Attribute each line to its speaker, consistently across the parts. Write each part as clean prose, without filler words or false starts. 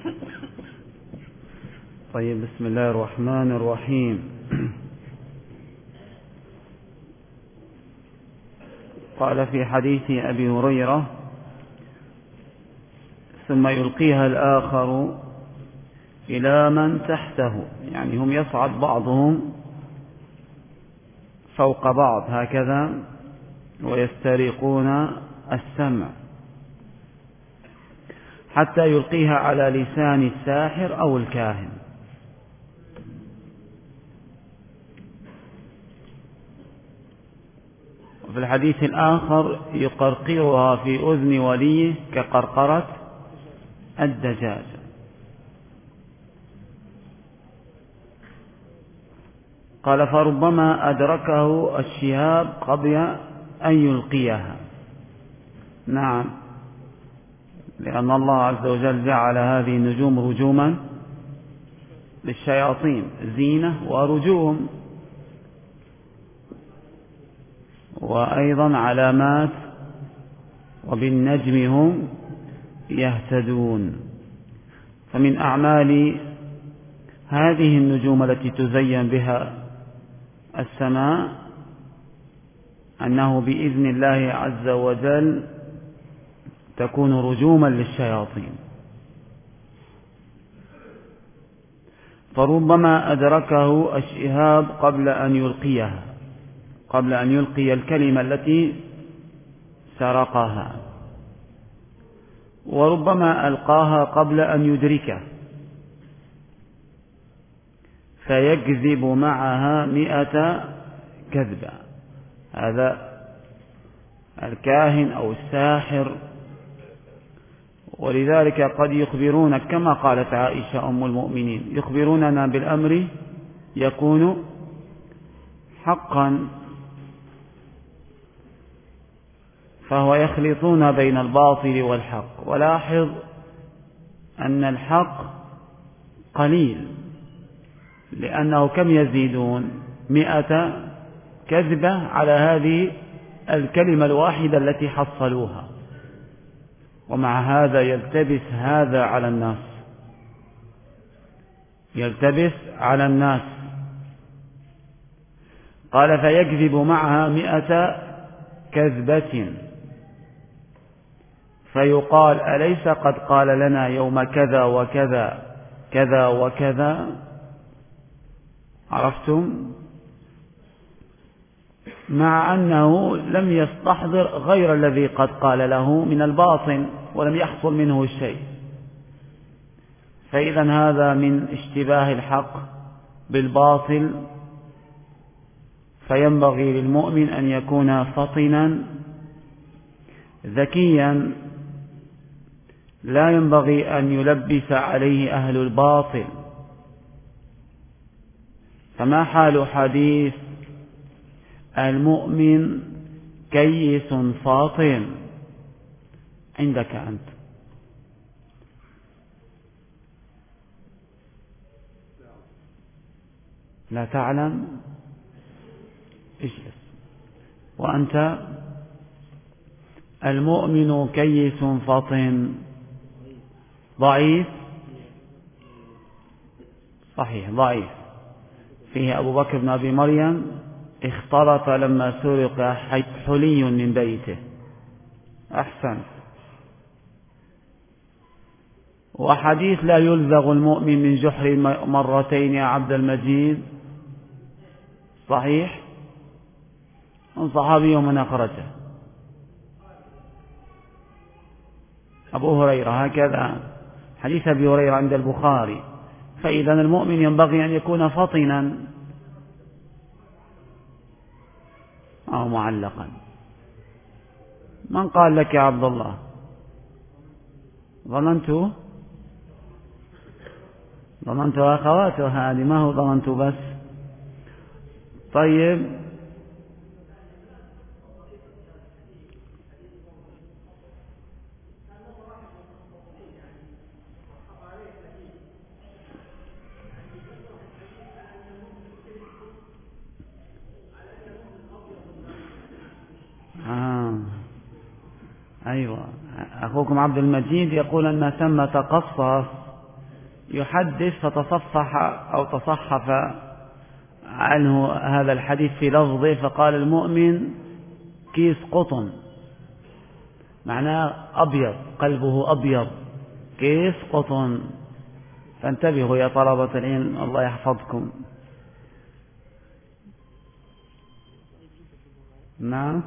Speaker 1: طيب، بسم الله الرحمن الرحيم. قال في حديث أبي هريرة: ثم يلقيها الآخر إلى من تحته، يعني هم يصعد بعضهم فوق بعض هكذا ويسترقون السمع حتى يلقيها على لسان الساحر أو الكاهن. وفي الحديث الآخر: يقرقرها في أذن وليه كقرقرة الدجاج. قال: فربما أدركه الشهاب قبل أن يلقيها. نعم، لأن الله عز وجل جعل هذه النجوم رجوما للشياطين، زينة ورجوم، وأيضا علامات، وبالنجم هم يهتدون. فمن أعمال هذه النجوم التي تزين بها السماء أنه بإذن الله عز وجل تكون رجوما للشياطين. فربما أدركه الشهاب قبل أن يلقيها، قبل أن يلقي الكلمة التي سرقها، وربما ألقاها قبل أن يدركه فيكذب معها 100 كذبة. هذا الكاهن أو الساحر. ولذلك قد يخبرون كما قالت عائشة أم المؤمنين: يخبروننا بالأمر يكون حقا. فهو يخلطون بين الباطل والحق. ولاحظ أن الحق قليل، لأنه كم يزيدون؟ 100 كذبة على هذه الكلمة الواحدة التي حصلوها. ومع هذا يلتبس هذا على الناس، يلتبس على الناس. قال: فيكذب معها 100 كذبة، فيقال: أليس قد قال لنا يوم كذا وكذا كذا وكذا؟ عرفتم؟ مع أنه لم يستحضر غير الذي قد قال له من الباطن ولم يحصل منه شيء. فإذا هذا من اشتباه الحق بالباطل. فينبغي للمؤمن أن يكون فطنا ذكيا، لا ينبغي أن يلبس عليه أهل الباطل. فما حال حديث المؤمن كيس فاطن عندك أنت؟ لا تعلم؟ اجلس. وأنت؟ المؤمن كيس فطن ضعيف. صحيح، ضعيف. فيه أبو بكر بن أبي مريم اختلط لما سرق حلي من بيته. أحسن. وحديث لا يلزغ المؤمن من جحر مرتين يا عبد المجيد صحيح؟ من صحابي ومن أخرجه؟ أبو هريرة. هكذا حديث أبي هريرة عند البخاري. فإذا المؤمن ينبغي أن يكون فطنا أو معلقا. من قال لك يا عبد الله؟ ظننت أخواتها، هذه ما هو ظننت بس. طيب، أيوة، أخوكم عبد المجيد يقول أن ثمة قصاص يحدث فتصفح أو تصحف عنه هذا الحديث في لفظه، فقال المؤمن كيس قطن، معناه أبيض، قلبه أبيض، كيس قطن. فانتبهوا يا طلبة العلم، الله يحفظكم. نعم،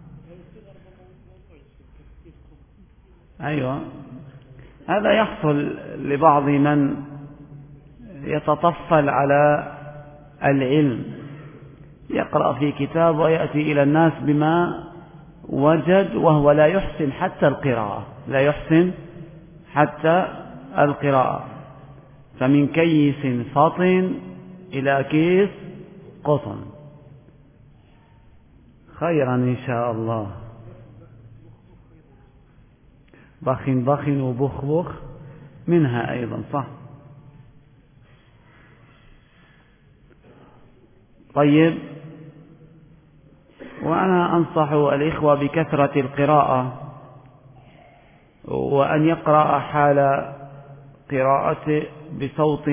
Speaker 1: أيوة، هذا يحصل لبعض من يتطفل على العلم، يقرأ في كتاب ويأتي إلى الناس بما وجد، وهو لا يحسن حتى القراءة، لا يحسن حتى القراءة. فمن كيس فطن إلى كيس قطن. خيرا إن شاء الله. بخن بخن وبخ بخ منها أيضا، صح. طيب، وأنا أنصح الإخوة بكثرة القراءة، وأن يقرأ حال قراءته بصوت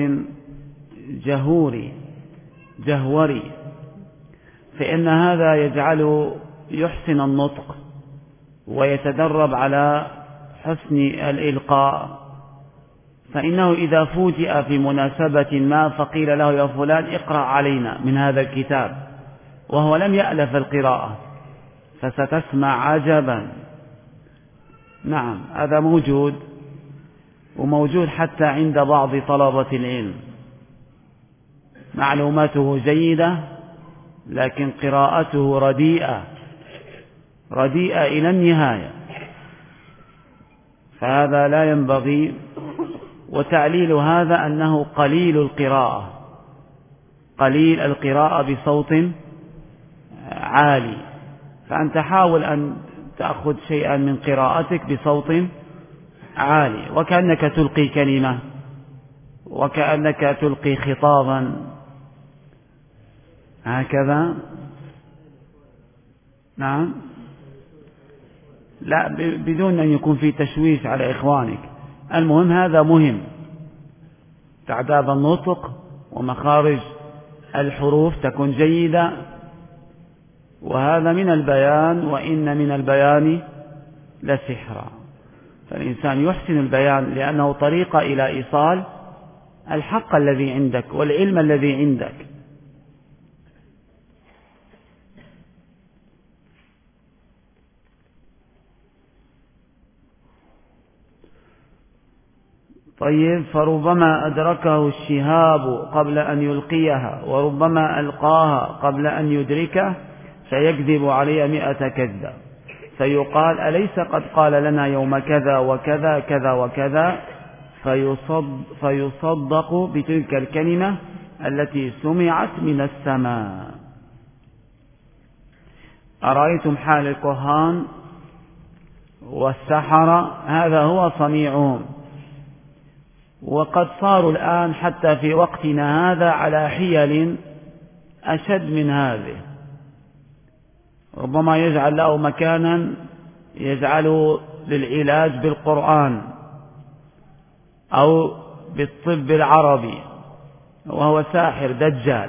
Speaker 1: جهوري، فإن هذا يجعله يحسن النطق ويتدرب على حسن الإلقاء. فإنه إذا فوجئ في مناسبة ما فقيل له يا فلان اقرأ علينا من هذا الكتاب، وهو لم يألف القراءة، فستسمع عجبا. نعم، هذا موجود، وموجود حتى عند بعض طلبة العلم، معلوماته جيدة لكن قراءته رديئة إلى النهاية، فهذا لا ينبغي. وتعليل هذا أنه قليل القراءة بصوت عالي، فأنت حاول أن تأخذ شيئا من قراءتك بصوت عالي، وكأنك تلقي كلمة، وكأنك تلقي خطابا، هكذا. نعم، لا، بدون أن يكون في تشويش على إخوانك. المهم، هذا مهم، تعداد النطق ومخارج الحروف تكون جيدة، وهذا من البيان، وإن من البيان لسحرا. فالإنسان يحسن البيان لأنه طريقة إلى إيصال الحق الذي عندك والعلم الذي عندك. طيب، فربما أدركه الشهاب قبل أن يلقيها، وربما ألقاها قبل أن يدركه، فيكذب عليه 100 كذبة، فيقال أليس قد قال لنا يوم كذا وكذا كذا وكذا، فيصدق بتلك الكلمة التي سمعت من السماء. أرأيتم حال الكهان والسحرة؟ هذا هو صنيعهم، وقد صاروا الآن حتى في وقتنا هذا على حيل أشد من هذه. ربما يجعل له مكانا يجعله للعلاج بالقرآن أو بالطب العربي، وهو ساحر دجال.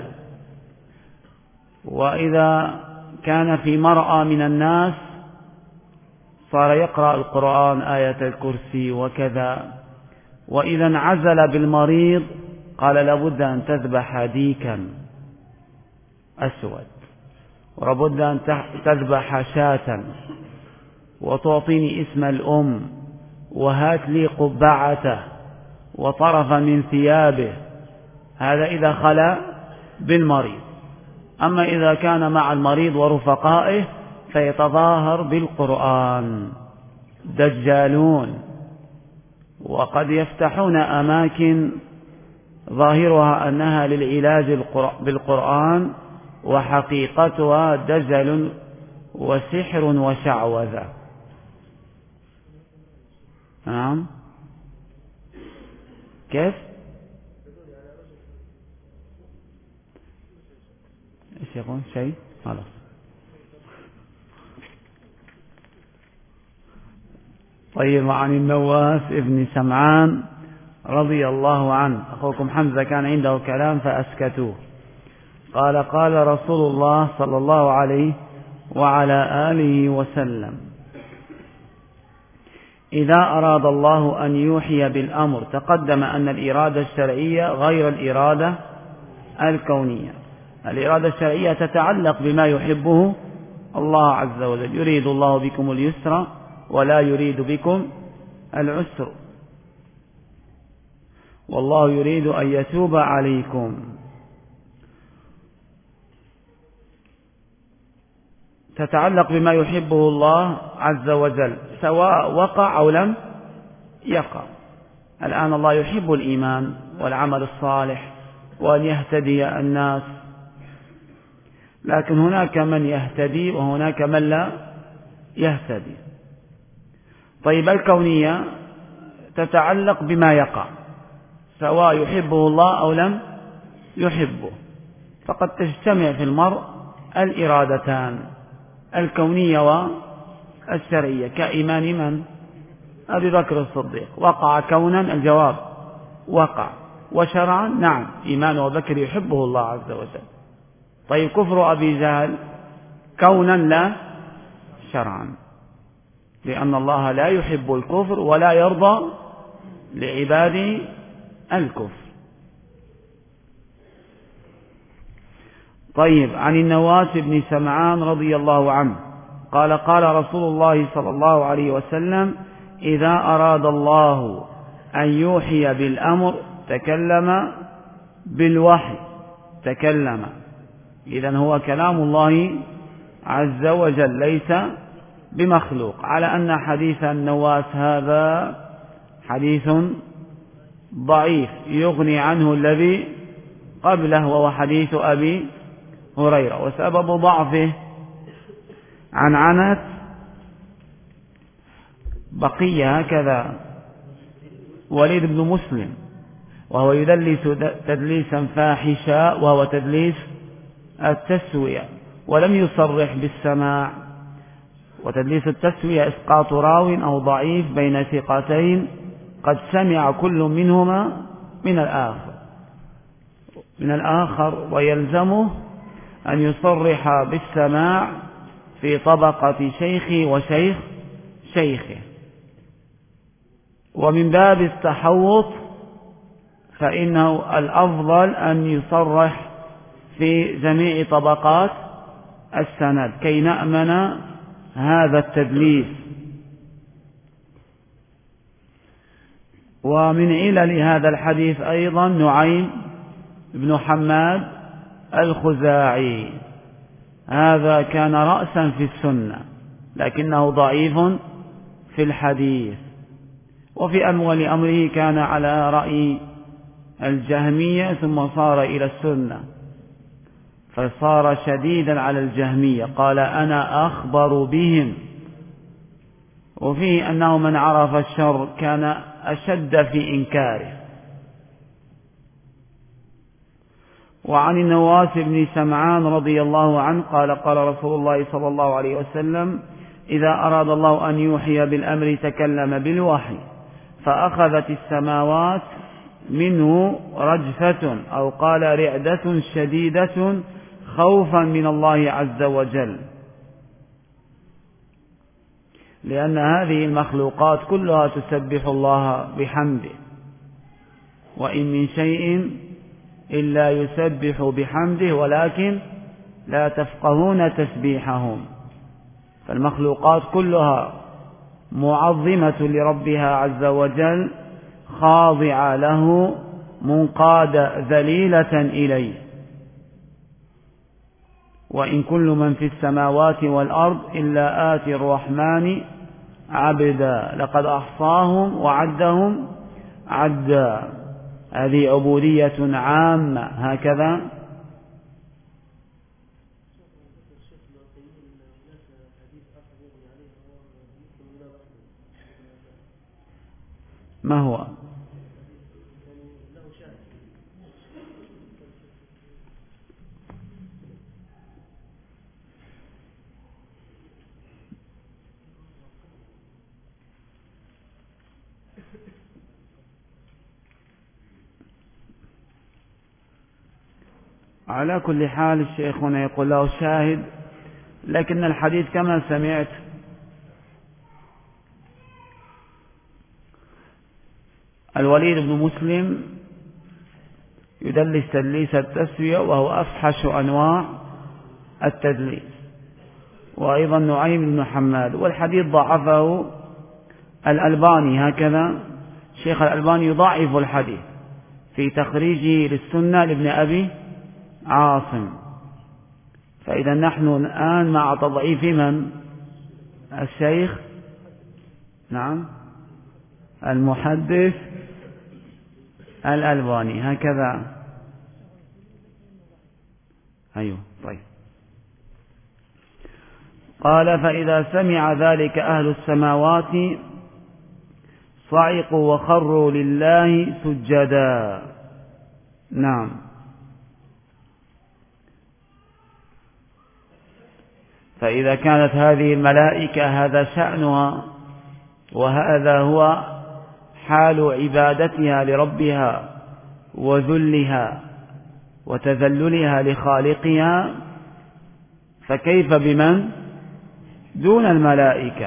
Speaker 1: وإذا كان في مرأى من الناس صار يقرأ القرآن، آية الكرسي وكذا. وإذا انعزل بالمريض قال لابد أن تذبح ديكا أسود، ولابد أن تذبح شاة، وتعطيني اسم الأم، وهات لي قبعته وطرفا من ثيابه. هذا إذا خلا بالمريض. أما إذا كان مع المريض ورفقائه فيتظاهر بالقرآن. دجالون، وقد يفتحون أماكن ظاهرها أنها للعلاج بالقرآن، وحقيقتها دجل وسحر وشعوذة. نعم، كيف؟ ايش يقول؟ شيء؟ خلاص. طيب، عن النواس ابن سمعان رضي الله عنه. أخوكم حمزة كان عنده كلام فأسكتوه. قال قال رسول الله صلى الله عليه وعلى آله وسلم: إذا أراد الله أن يوحي بالأمر، تقدم أن الإرادة الشرعية غير الإرادة الكونية. الإرادة الشرعية تتعلق بما يحبه الله عز وجل: يريد الله بكم اليسر ولا يريد بكم العسر، والله يريد أن يتوب عليكم. تتعلق بما يحبه الله عز وجل سواء وقع أو لم يقع. الآن الله يحب الإيمان والعمل الصالح وأن يهتدي الناس، لكن هناك من يهتدي وهناك من لا يهتدي. طيب الكونية تتعلق بما يقع سواء يحبه الله أو لم يحبه، فقد تجتمع في المرء الإرادتان الكونية والشرعية، كإيمان من؟ أبي بكر الصديق. وقع كونا؟ الجواب وقع. وشرعا؟ نعم، إيمان أبي بكر يحبه الله عز وجل. طيب كفر أبي جهل كونا لا شرعا، لأن الله لا يحب الكفر ولا يرضى لعباده الكفر. طيب عن النواس بن سمعان رضي الله عنه قال قال رسول الله صلى الله عليه وسلم: إذا أراد الله أن يوحي بالأمر تكلم بالوحي. تكلم، إذن هو كلام الله عز وجل ليس بمخلوق، على أن حديث النواس هذا حديث ضعيف يغني عنه الذي قبله وهو حديث أبي هريرة. وسبب ضعفه عن عنت بقية هكذا وليد بن مسلم، وهو يدلس تدليسا فاحشا وهو تدليس التسوية، ولم يصرح بالسماع. وتدليس التسوية إسقاط راو أو ضعيف بين ثقتين قد سمع كل منهما من الآخر، ويلزمه أن يصرح بالسماع في طبقة شيخه وشيخ شيخه. ومن باب التحوط فإنه الأفضل أن يصرح في جميع طبقات السند كي نأمن هذا التدليس. ومن علل هذا الحديث أيضا نعيم بن حماد الخزاعي، هذا كان رأسا في السنة لكنه ضعيف في الحديث. وفي أول أمره كان على رأي الجهمية ثم صار إلى السنة، فصار شديدا على الجهمية، قال أنا أخبر بهم. وفيه أنه من عرف الشر كان أشد في إنكاره. وعن النواس بن سمعان رضي الله عنه قال قال رسول الله صلى الله عليه وسلم: إذا أراد الله أن يوحي بالأمر تكلم بالوحي، فأخذت السماوات منه رجفة أو قال رعدة شديدة خوفا من الله عز وجل، لأن هذه المخلوقات كلها تسبح الله بحمده، وإن من شيء إلا يسبح بحمده ولكن لا تفقهون تسبيحهم. فالمخلوقات كلها معظمة لربها عز وجل، خاضعة له، منقادة ذليلة إليه. وإن كل من في السماوات والأرض إلا آتي الرحمن عبدا لقد أحصاهم وعدهم عدا. هذه عبودية عامة هكذا. ما هو؟ على كل حال الشيخ هنا يقول له شاهد، لكن الحديث كما سمعت الوليد بن مسلم يدلس تدليس التسوية وهو أفحش أنواع التدليس، وأيضا نعيم بن حماد، والحديث ضعفه الألباني. هكذا شيخ الألباني يضعف الحديث في تخريجه للسنة لابن أبي عاصم. فإذا نحن الآن مع تضعيف من؟ الشيخ نعم المحدث الألباني. هكذا أيوه طيب. قال فإذا سمع ذلك أهل السماوات صعقوا وخروا لله سجدا. نعم. فإذا كانت هذه الملائكة هذا شأنها وهذا هو حال عبادتها لربها وذلها وتذللها لخالقها، فكيف بمن دون الملائكة؟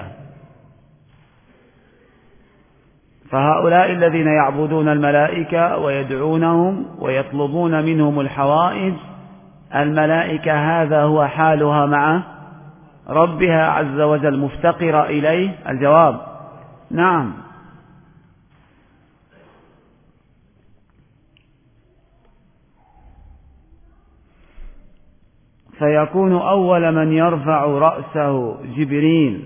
Speaker 1: فهؤلاء الذين يعبدون الملائكة ويدعونهم ويطلبون منهم الحوائج، الملائكة هذا هو حالها مع ربها عز وجل مفتقرة إليه. الجواب نعم. فيكون أول من يرفع رأسه جبريل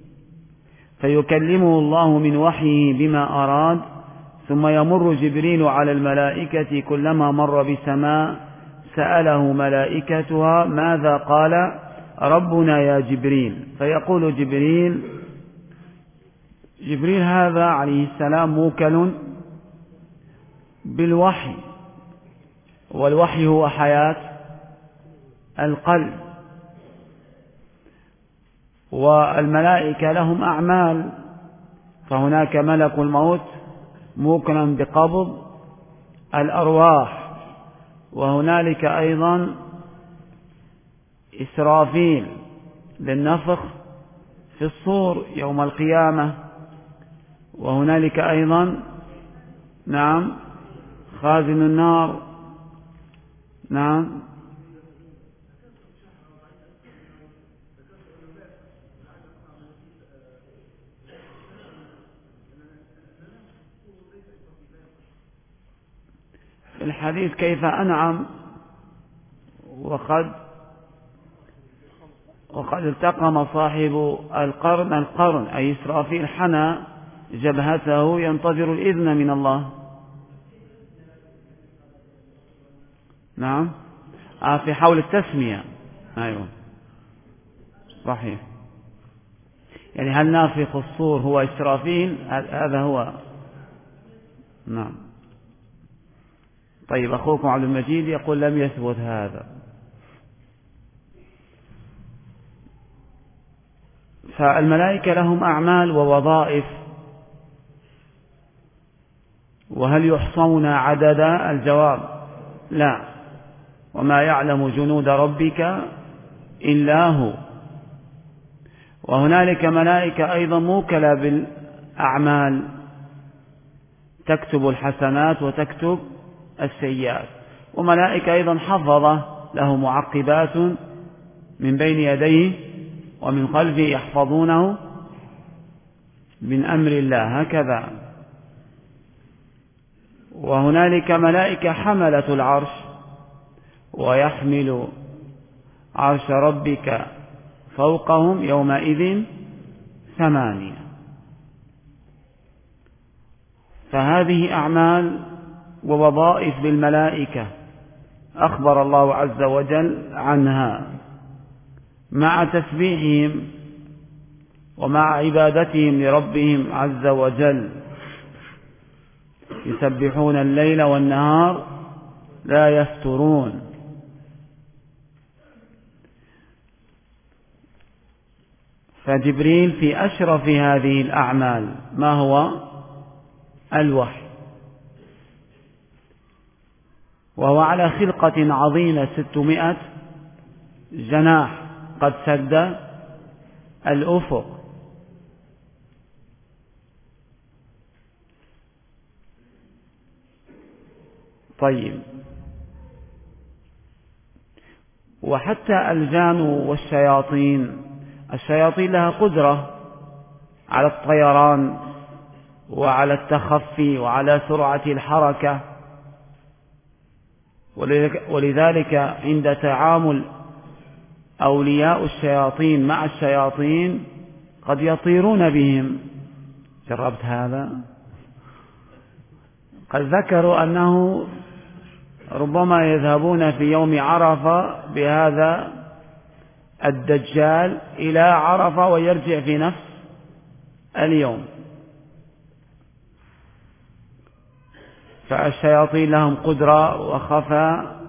Speaker 1: فيكلمه الله من وحيه بما أراد، ثم يمر جبريل على الملائكة كلما مر بسماء سأله ملائكتها ماذا قال ربنا يا جبريل، فيقول جبريل هذا عليه السلام موكل بالوحي، والوحي هو حياة القلب، والملائكة لهم أعمال، فهناك ملك الموت موكلا بقبض الأرواح، وهنالك أيضا إسرافيل للنفخ في الصور يوم القيامة، وهنالك أيضا نعم خازن النار. نعم الحديث كيف أنعم وقد التقم صاحب القرن أي إسرافيل حنى جبهته ينتظر الإذن من الله. نعم في حول التسمية. أيوة صحيح. يعني هل نافخ الصور هو إسرافيل؟ هذا هو. نعم. طيب أخوكم عبد المجيد يقول لم يثبت هذا. فالملائكة لهم أعمال ووظائف، وهل يحصون عددا؟ الجواب لا، وما يعلم جنود ربك إلا هو. وهنالك ملائكة أيضا موكلة بالأعمال، تكتب الحسنات وتكتب السيئات، وملائكة أيضا حفظة له معقبات من بين يديه ومن خلفه يحفظونه من أمر الله. هكذا. وهنالك ملائكة حملة العرش ويحمل عرش ربك فوقهم يومئذ 8. فهذه أعمال ووظائف للملائكة أخبر الله عز وجل عنها، مع تسبيحهم ومع عبادتهم لربهم عز وجل، يسبحون الليل والنهار لا يفترون. فجبريل في أشرف هذه الأعمال ما هو؟ الوحي. وهو على خلقة عظيمة 600 جناح قد سد الأفق. طيب، وحتى الجان والشياطين، الشياطين لها قدرة على الطيران وعلى التخفي وعلى سرعة الحركة، ولذلك عند تعامل أولياء الشياطين مع الشياطين قد يطيرون بهم. جربت هذا؟ قد ذكروا أنه ربما يذهبون في يوم عرفة بهذا الدجال إلى عرفة ويرجع في نفس اليوم. فالشياطين لهم قدرة وخفاء،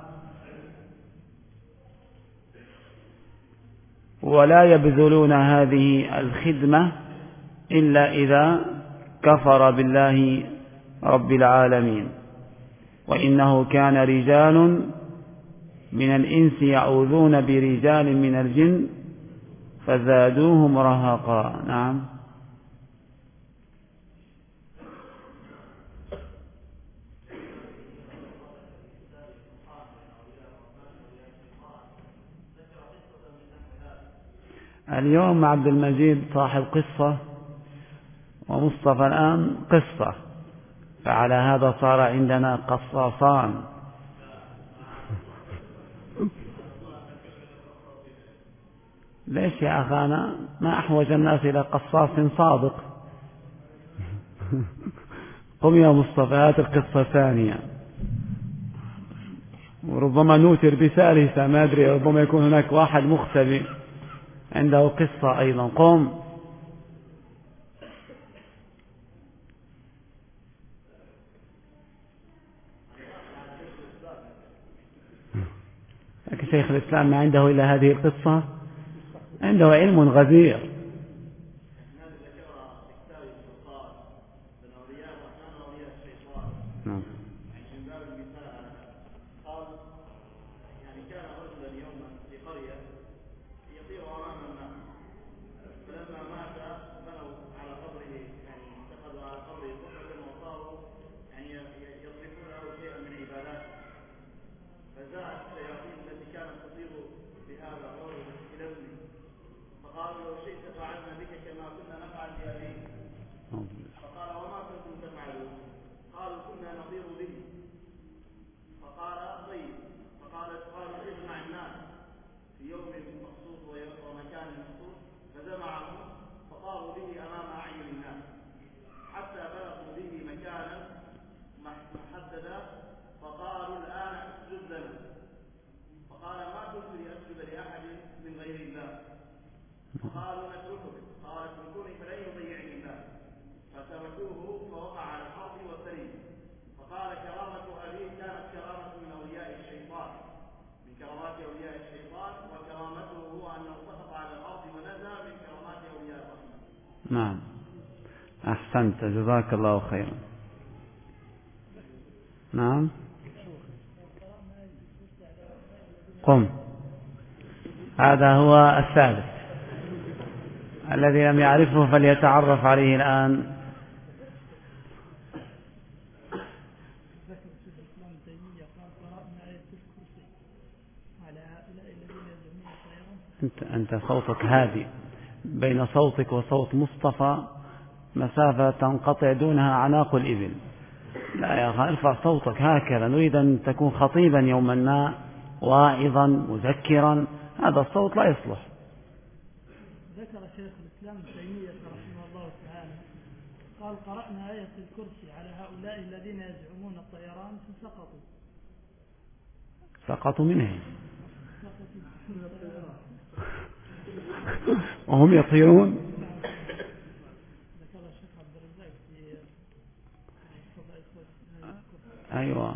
Speaker 1: ولا يبذلون هذه الخدمة إلا إذا كفر بالله رب العالمين. وإنه كان رجال من الإنس يعوذون برجال من الجن فزادوهم رهقا. نعم. اليوم عبد المجيد صاحب قصة، ومصطفى الآن قصة، فعلى هذا صار عندنا قصاصان. ليش يا أخانا؟ ما أحوج الناس إلى قصاص صادق. قم يا مصطفى، هات القصة ثانية، وربما نوتر بثالثة، ما أدري، ربما يكون هناك واحد مختبئ عنده قصة أيضا. قم. لكن شيخ الإسلام ما عنده إلا هذه القصة، عنده علم غزير. نعم. نعم، أحسنت، جزاك الله خيرا. نعم، قم. هذا هو الثالث الذي لم يعرفه فليتعرف عليه الآن. أنت صوتك هادئ، بين صوتك وصوت مصطفى مسافة تنقطع دونها أعناق الإبل. لا يا أخي، ارفع صوتك هكذا، نريد أن تكون خطيبا يوما ما، واعظا مذكرا. هذا الصوت لا يصلح.
Speaker 2: ذكر شيخ الإسلام ابن تيمية رحمه الله تعالى قال: قرأنا آية الكرسي على هؤلاء الذين يزعمون الطيران فسقطوا.
Speaker 1: سقطوا منه وهم يطيرون. أيوة،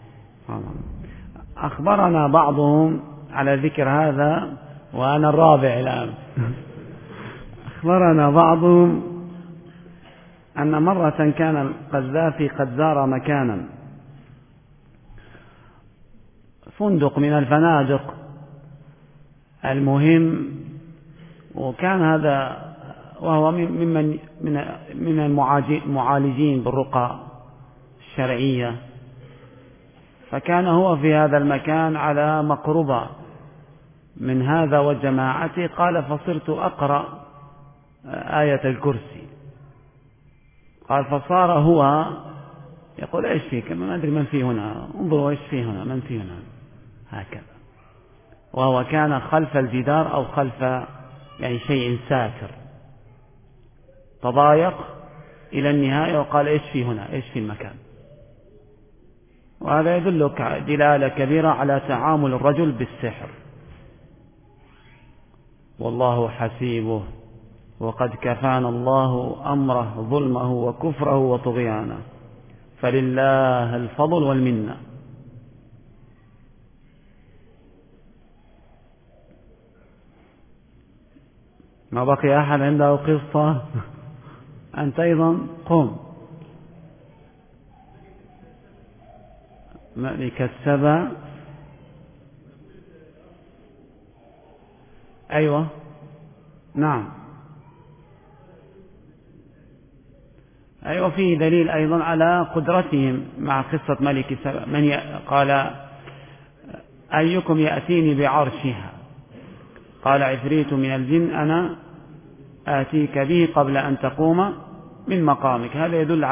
Speaker 1: أخبرنا بعضهم على ذكر هذا، وأنا الرابع الآن. أخبرنا بعضهم أن مرة كان القذافي قد زار مكانا، فندق من الفنادق. المهم، وكان هذا وهو من المعالجين بالرقى الشرعية، فكان هو في هذا المكان على مقربة من هذا وجماعته. قال فصرت أقرأ آية الكرسي. قال فصار هو يقول ايش فيك، ما أدري من فيه هنا، انظروا ايش فيه هنا، من فيه هنا، هكذا. وهو كان خلف الجدار أو خلف يعني شيء ساتر. تضايق إلى النهاية وقال ايش فيه هنا، ايش في المكان. وهذا يدلك دلالة كبيرة على تعامل الرجل بالسحر. والله حسيبه وقد كفانا الله أمره ظلمه وكفره وطغيانه، فلله الفضل والمنة. ما بقي أحد عنده قصة؟ أنت أيضا قم. ملك السبع. أيوة نعم، أيوة فيه دليل أيضا على قدرتهم مع قصة ملك السبع. قال أيكم يأتيني بعرشها، قال عفريت من الجن أنا آتيك به قبل أن تقوم من مقامك. هذا يدل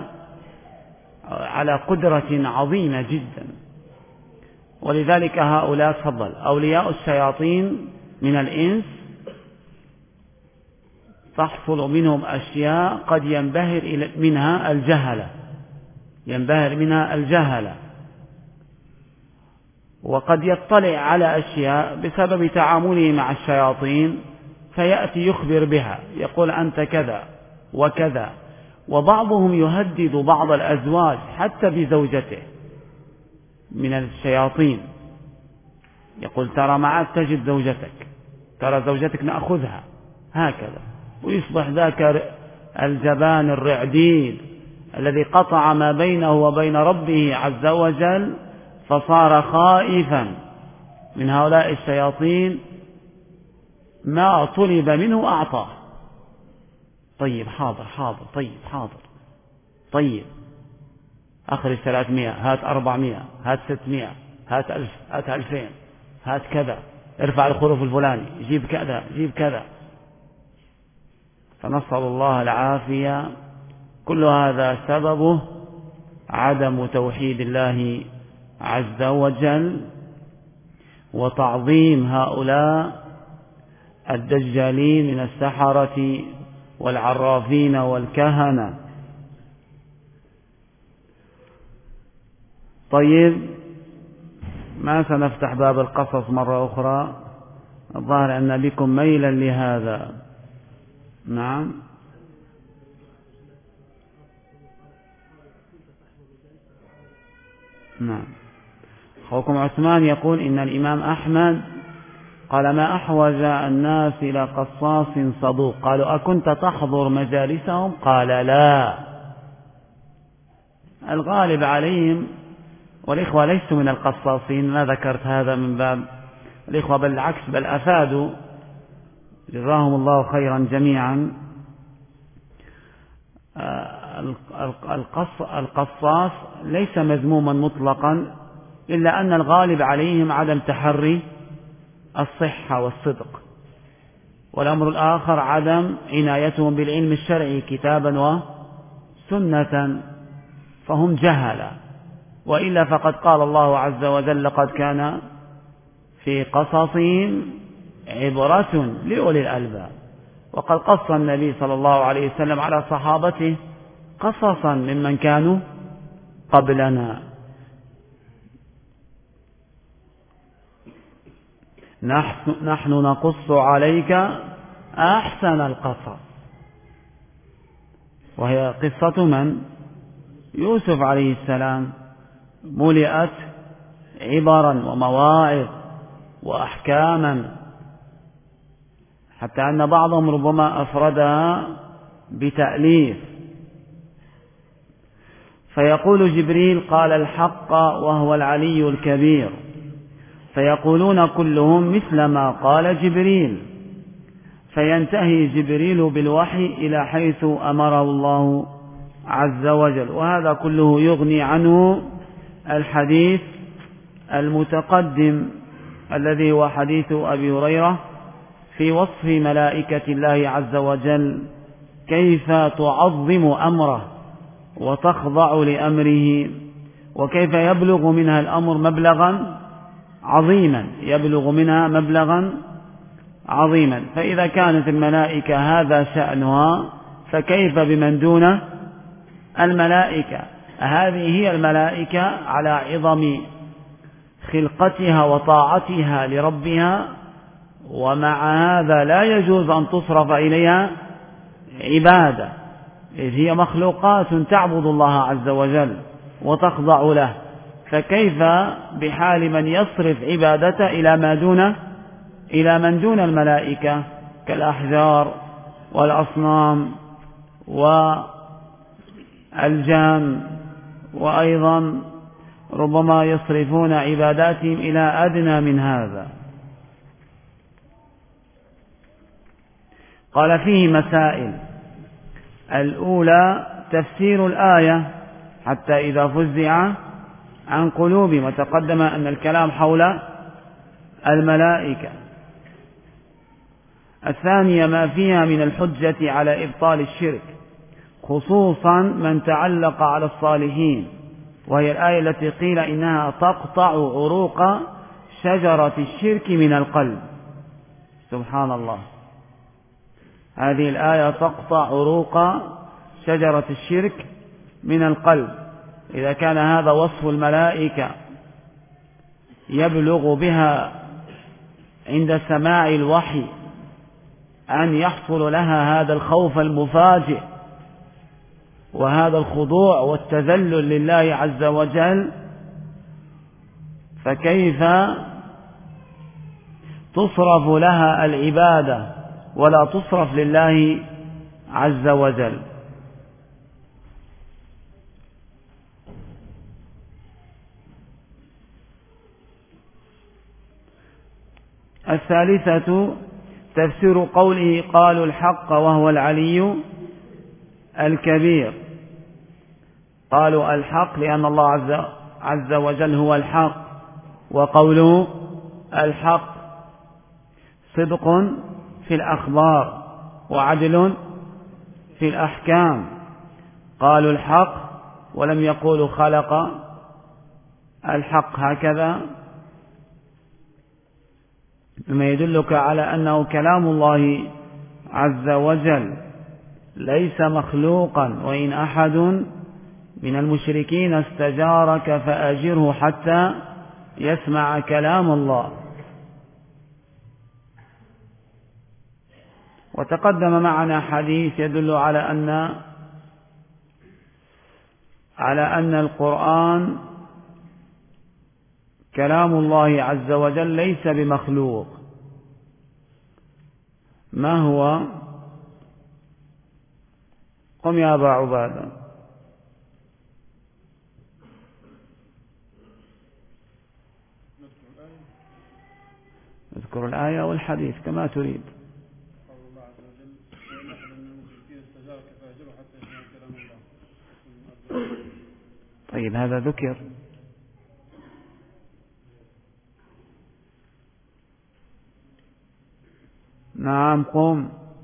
Speaker 1: على قدرة عظيمة جدا. ولذلك هؤلاء تفضل أولياء الشياطين من الإنس تحصل منهم أشياء قد ينبهر منها الجهلة، وقد يطلع على أشياء بسبب تعامله مع الشياطين فيأتي يخبر بها، يقول أنت كذا وكذا. وبعضهم يهدد بعض الأزواج حتى بزوجته من الشياطين، يقول ترى معك تجد زوجتك، ترى زوجتك نأخذها، هكذا. ويصبح ذاك الجبان الرعديد الذي قطع ما بينه وبين ربه عز وجل، فصار خائفا من هؤلاء الشياطين، ما طلب منه أعطاه. طيب حاضر حاضر، طيب حاضر، طيب أخرج 300، هات 400، هات 600، هات 1000، هات 2000، هات كذا، ارفع الخروف الفلاني، جيب كذا، جيب كذا. فنسأل الله العافية. كل هذا سببه عدم توحيد الله عز وجل وتعظيم هؤلاء الدجالين من السحرة والعرافين والكهنة. طيب، ما سنفتح باب القصص مرة أخرى، الظاهر أن بكم ميلا لهذا. نعم. نعم. أخوكم عثمان يقول إن الإمام أحمد قال ما أحوج الناس إلى قصاص صدوق. قالوا أكنت تحضر مجالسهم؟ قال لا، الغالب عليهم، والإخوة ليسوا من القصاصين، ما ذكرت هذا من باب الإخوة، بل العكس، بل أفادوا جزاهم الله خيرا جميعا. القصاص ليس مذموما مطلقا، إلا أن الغالب عليهم عدم تحري الصحة والصدق، والأمر الآخر عدم عنايتهم بالعلم الشرعي كتابا وسنة، فهم جهلة. وإلا فقد قال الله عز وجل لقد كان في قصصهم عبرة لأولي الألباب. وقد قص النبي صلى الله عليه وسلم على صحابته قصصا ممن كانوا قبلنا. نحن نقص عليك أحسن القصص، وهي قصة من؟ يوسف عليه السلام، ملئت عبرا ومواعظ وأحكاما، حتى أن بعضهم ربما أفردها بتأليف. فيقول جبريل قال الحق وهو العلي الكبير، فيقولون كلهم مثل ما قال جبريل، فينتهي جبريل بالوحي إلى حيث أمره الله عز وجل. وهذا كله يغني عنه الحديث المتقدم الذي هو حديث أبي هريرة في وصف ملائكة الله عز وجل، كيف تعظم أمره وتخضع لأمره، وكيف يبلغ منها الأمر مبلغا عظيما، يبلغ منها مبلغا عظيما. فإذا كانت الملائكة هذا شأنها، فكيف بمن دون الملائكة؟ هذه هي الملائكة على عظم خلقتها وطاعتها لربها، ومع هذا لا يجوز أن تصرف إليها عبادة، إذ هي مخلوقات تعبد الله عز وجل وتخضع له. فكيف بحال من يصرف عبادته إلى من دون الملائكة كالأحجار والأصنام والجان، وأيضا ربما يصرفون عباداتهم إلى أدنى من هذا. قال فيه مسائل. الأولى تفسير الآية حتى إذا فزع عن قلوبهم، وتقدم أن الكلام حول الملائكة. الثانية ما فيها من الحجة على إبطال الشرك، خصوصا من تعلق على الصالحين، وهي الآية التي قيل إنها تقطع عروق شجرة الشرك من القلب. سبحان الله، هذه الآية تقطع عروق شجرة الشرك من القلب. إذا كان هذا وصف الملائكة يبلغ بها عند سماع الوحي أن يحصل لها هذا الخوف المفاجئ وهذا الخضوع والتذلل لله عز وجل، فكيف تصرف لها العبادة ولا تصرف لله عز وجل؟ الثالثة تفسير قوله قالوا الحق وهو العلي الكبير. قالوا الحق لأن الله عز وجل هو الحق، وقوله الحق صدق في الأخبار وعدل في الأحكام. قالوا الحق ولم يقولوا خلق الحق هكذا، مما يدلك على أنه كلام الله عز وجل ليس مخلوقا. وإن أحد من المشركين استجارك فأجره حتى يسمع كلام الله. وتقدم معنا حديث يدل على أن القرآن كلام الله عز وجل ليس بمخلوق. ما هو؟ قم يا أبا عبادة. اذكر الآية والحديث كما تريد. طيب هذا ذكر. نعم قم.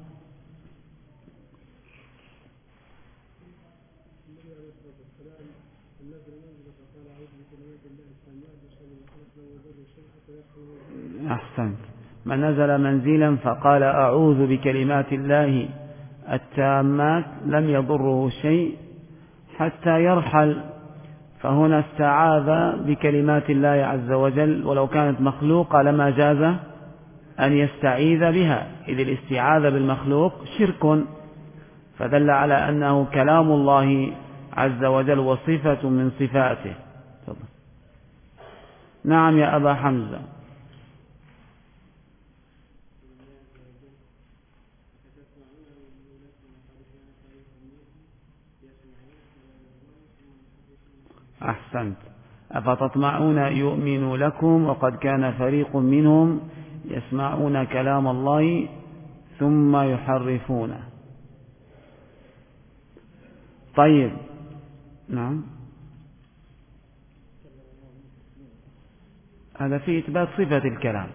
Speaker 1: أحسنت. من نزل منزلا فقال أعوذ بكلمات الله التامات لم يضره شيء حتى يرحل، فهنا استعاذ بكلمات الله عز وجل، ولو كانت مخلوقة لما جاز أن يستعيذ بها، إذ الاستعاذة بالمخلوق شرك، فدل على أنه كلام الله عز وجل وصفة من صفاته. نعم يا أبا حمزة. أحسنت. أفتطمعون يؤمن لكم وقد كان فريق منهم يسمعون كلام الله ثم يحرفونه. طيب نعم، هذا في إثبات صفة الكلام،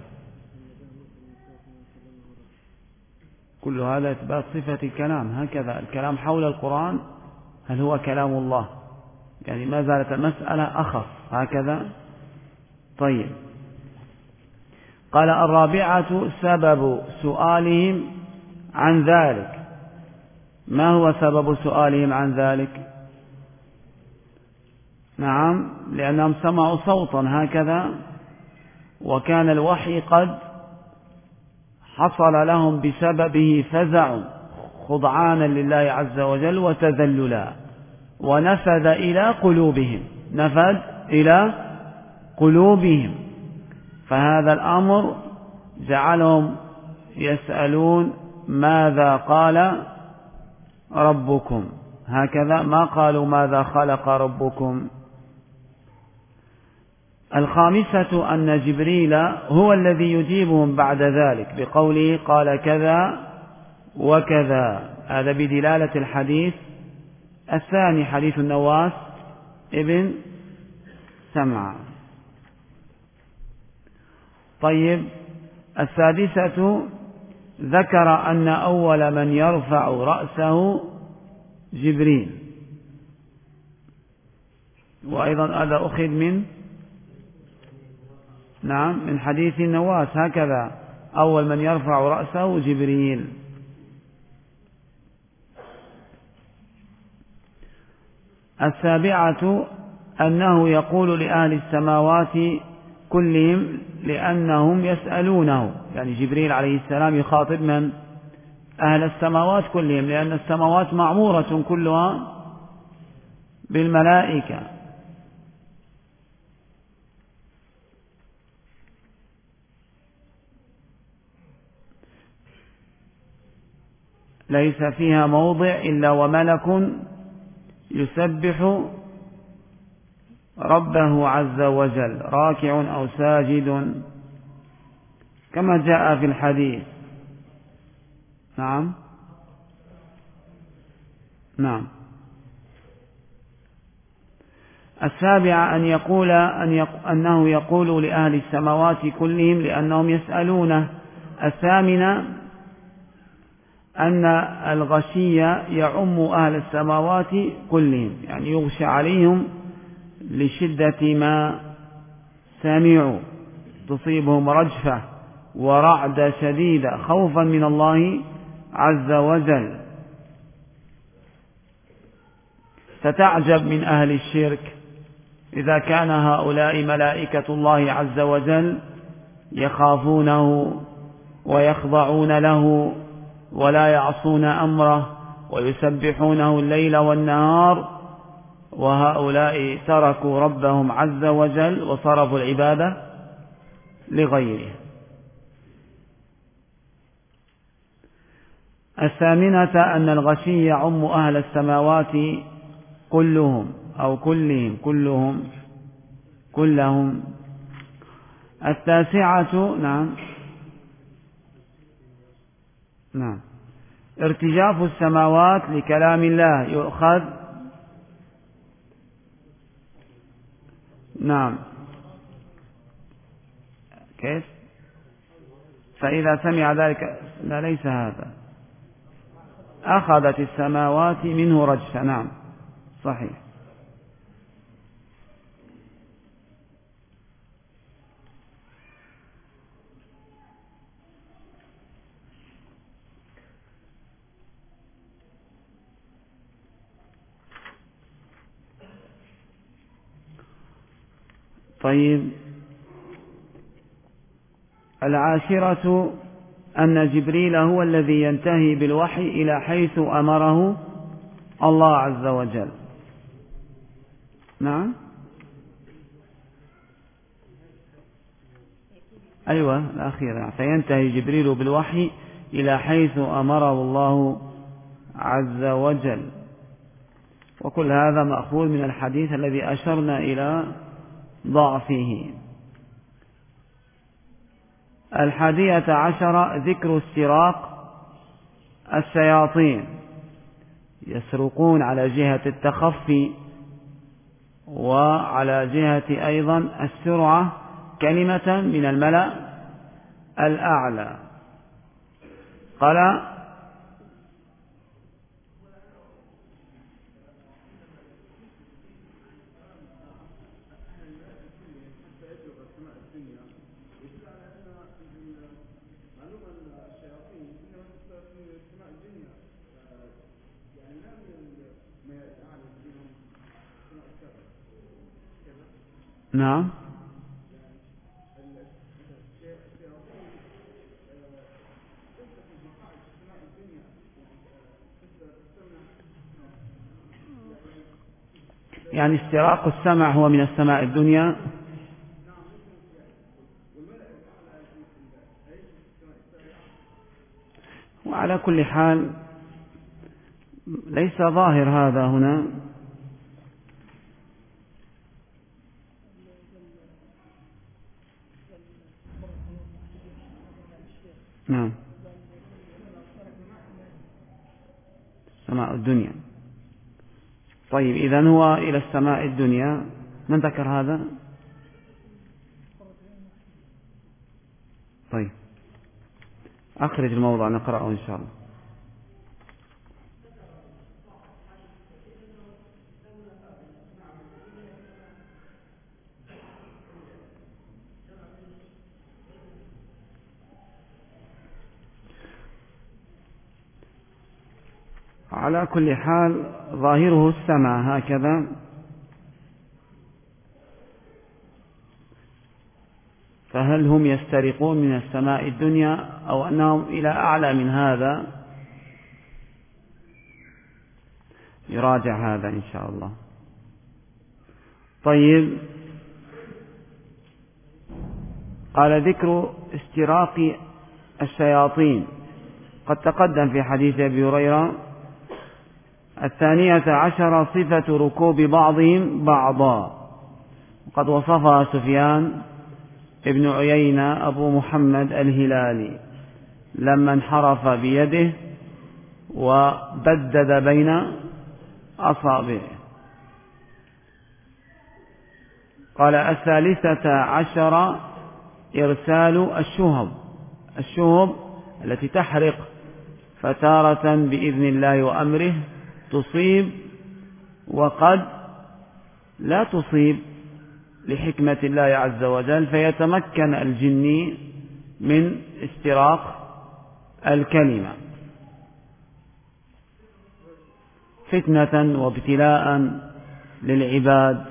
Speaker 1: كل هذا إثبات صفة الكلام. هكذا الكلام حول القرآن هل هو كلام الله؟ يعني ما زالت المسألة أخف هكذا. طيب، قال الرابعة سبب سؤالهم عن ذلك. ما هو سبب سؤالهم عن ذلك؟ نعم، لأنهم سمعوا صوتا هكذا، وكان الوحي قد حصل لهم بسببه فزع خضعانا لله عز وجل وتذللا، ونفذ إلى قلوبهم، فهذا الأمر جعلهم يسألون ماذا قال ربكم، هكذا ما قالوا ماذا خلق ربكم. الخامسة أن جبريل هو الذي يجيبهم بعد ذلك بقوله قال كذا وكذا، هذا بدلالة الحديث الثاني، حديث النواس ابن سمعان. طيب، السادسة ذكر أن أول من يرفع رأسه جبريل، وأيضا هذا أخذ من حديث النواس، هكذا أول من يرفع رأسه جبريل. السابعة أنه يقول لأهل السماوات كلهم لأنهم يسألونه، يعني جبريل عليه السلام يخاطب من؟ أهل السماوات كلهم، لأن السماوات معمورة كلها بالملائكة. ليس فيها موضع إلا وملك يسبح ربه عز وجل راكع أو ساجد، كما جاء في الحديث. نعم. السابعة أنه يقول لأهل السماوات كلهم لأنهم يسألونه. الثامنة أن الغشي يعم أهل السماوات كلهم، يعني يغشى عليهم لشدة ما سمعوا، تصيبهم رجفة ورعدة شديدة خوفا من الله عز وجل. فتعجب من أهل الشرك إذا كان هؤلاء ملائكة الله عز وجل يخافونه ويخضعون له ولا يعصون أمره ويسبحونه الليل والنهار، وهؤلاء تركوا ربهم عز وجل وصرفوا العبادة لغيره. الثامنة أن الغشي يعم أهل السماوات كلهم أو كلهم. التاسعة ارتجاف السماوات لكلام الله يؤخذ كيف؟ فإذا سمع ذلك، لا ليس هذا، أخذت السماوات منه رجفا. صحيح. طيب، العاشرة أن جبريل هو الذي ينتهي بالوحي إلى حيث أمره الله عز وجل. أيوة الأخيرة، فينتهي جبريل بالوحي إلى حيث أمره الله عز وجل. وكل هذا مأخوذ من الحديث الذي أشرنا إلى ضعفه. 11 ذكر استراق الشياطين، يسرقون على جهة التخفي وعلى جهة أيضا السرعة كلمة من الملأ الأعلى. قال نعم، يعني استراق السمع هو من السماء الدنيا. وعلى كل حال ليس ظاهر هذا هنا. نعم، سماء الدنيا. طيب إذن هو إلى السماء الدنيا. من ذكر هذا؟ طيب أخرج الموضع نقرأه إن شاء الله. على كل حال ظاهره السمع هكذا. فهل هم يسترقون من السماء الدنيا أو أنهم إلى أعلى من هذا؟ يراجع هذا إن شاء الله. طيب، قال ذكر استراق الشياطين قد تقدم في حديث أبي هريرة. 12 صفة ركوب بعضهم بعضا، وقد وصفها سفيان ابن عيينة أبو محمد الهلالي لما انحرف بيده وبدد بين أصابعه. قال 13 إرسال الشهب التي تحرق، فتارة بإذن الله وأمره تصيب وقد لا تصيب لحكمة الله عز وجل، فيتمكن الجني من استراق الكلمة فتنة وابتلاء للعباد.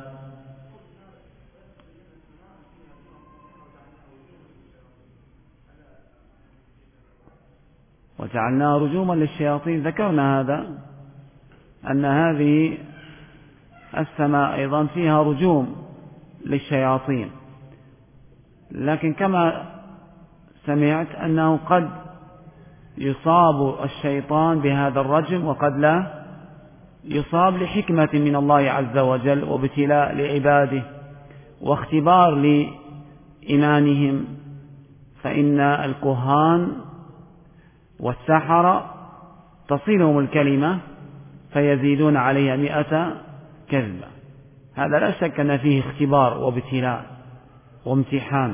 Speaker 1: وجعلناه رجوما للشياطين. ذكرنا هذا، أن هذه السماء أيضا فيها رجوم للشياطين، لكن كما سمعت أنه قد يصاب الشيطان بهذا الرجم وقد لا يصاب لحكمة من الله عز وجل وابتلاء لعباده واختبار لإيمانهم. فإن الكهان والسحرة تصلهم الكلمة فيزيدون عليها 100 كذبة. هذا لا شك أن فيه اختبار وابتلاء وامتحان.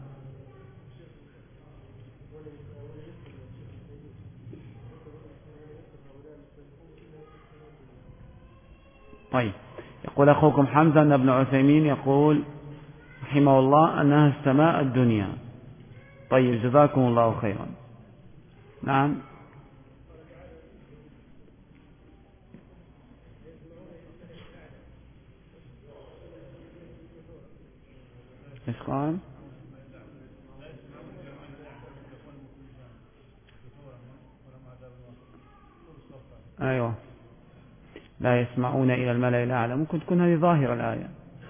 Speaker 1: طيب، يقول أخوكم حمزة أن ابن عثيمين يقول رحمه الله أنها السماء الدنيا. طيب، جزاكم الله خيرا. نعم، ايش قال؟ أيوة، لا يسمعون إلى الملأ الأعلى. ممكن تكون هذه ظاهرة الآية.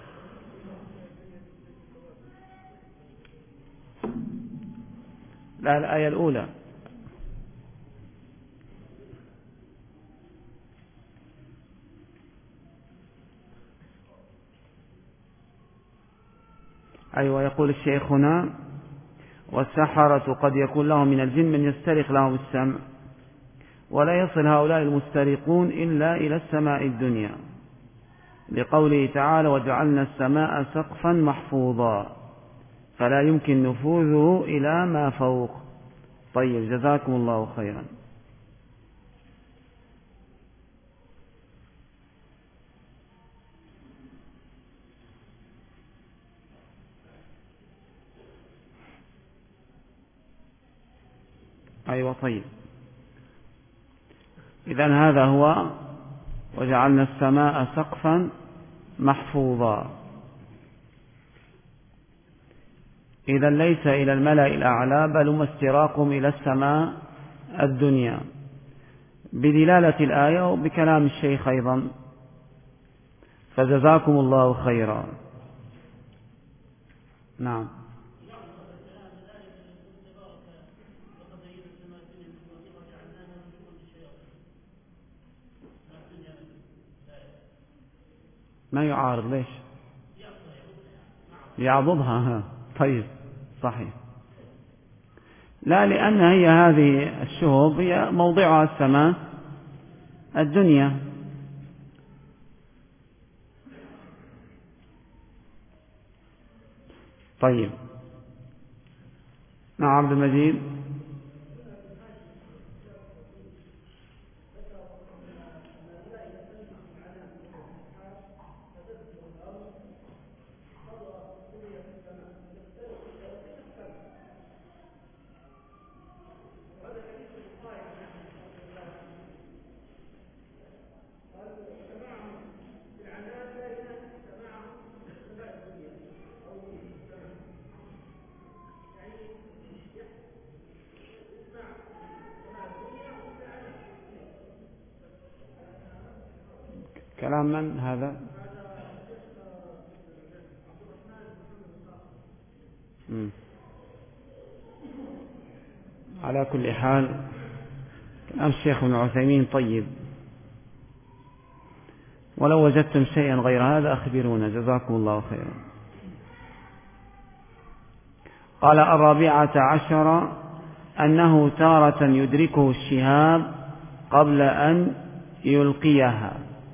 Speaker 1: لا، الآية الأولى. أيوة، يقول الشيخ هنا: والسحرة قد يكون لهم من الجن من يسترق لهم السمع، ولا يصل هؤلاء المسترقون إلا إلى السماء الدنيا، لقوله تعالى: وجعلنا السماء سقفا محفوظا، فلا يمكن نفوذه إلى ما فوق. طيب، جزاكم الله خيرا. أيوة، طيب، إذن هذا هو وجعلنا السماء سقفا محفوظا. إذن ليس إلى الملأ الأعلى، بل هم استراقهم إلى السماء الدنيا، بدلالة الآية وبكلام الشيخ أيضا، فجزاكم الله خيرا. نعم. ما يعارض، ليش يعضدها؟ طيب، صحيح. لا، لأن هي هذه الشهب هي موضعها السماء الدنيا. طيب، نعم، عبد المجيد. كلام من هذا؟ على كل حال كلام الشيخ ابن عثيمين طيب، ولو وجدتم شيئا غير هذا أخبرونا، جزاكم الله خيرا. قال: 14 أنه تارة يدركه الشهاب قبل أن يلقيها.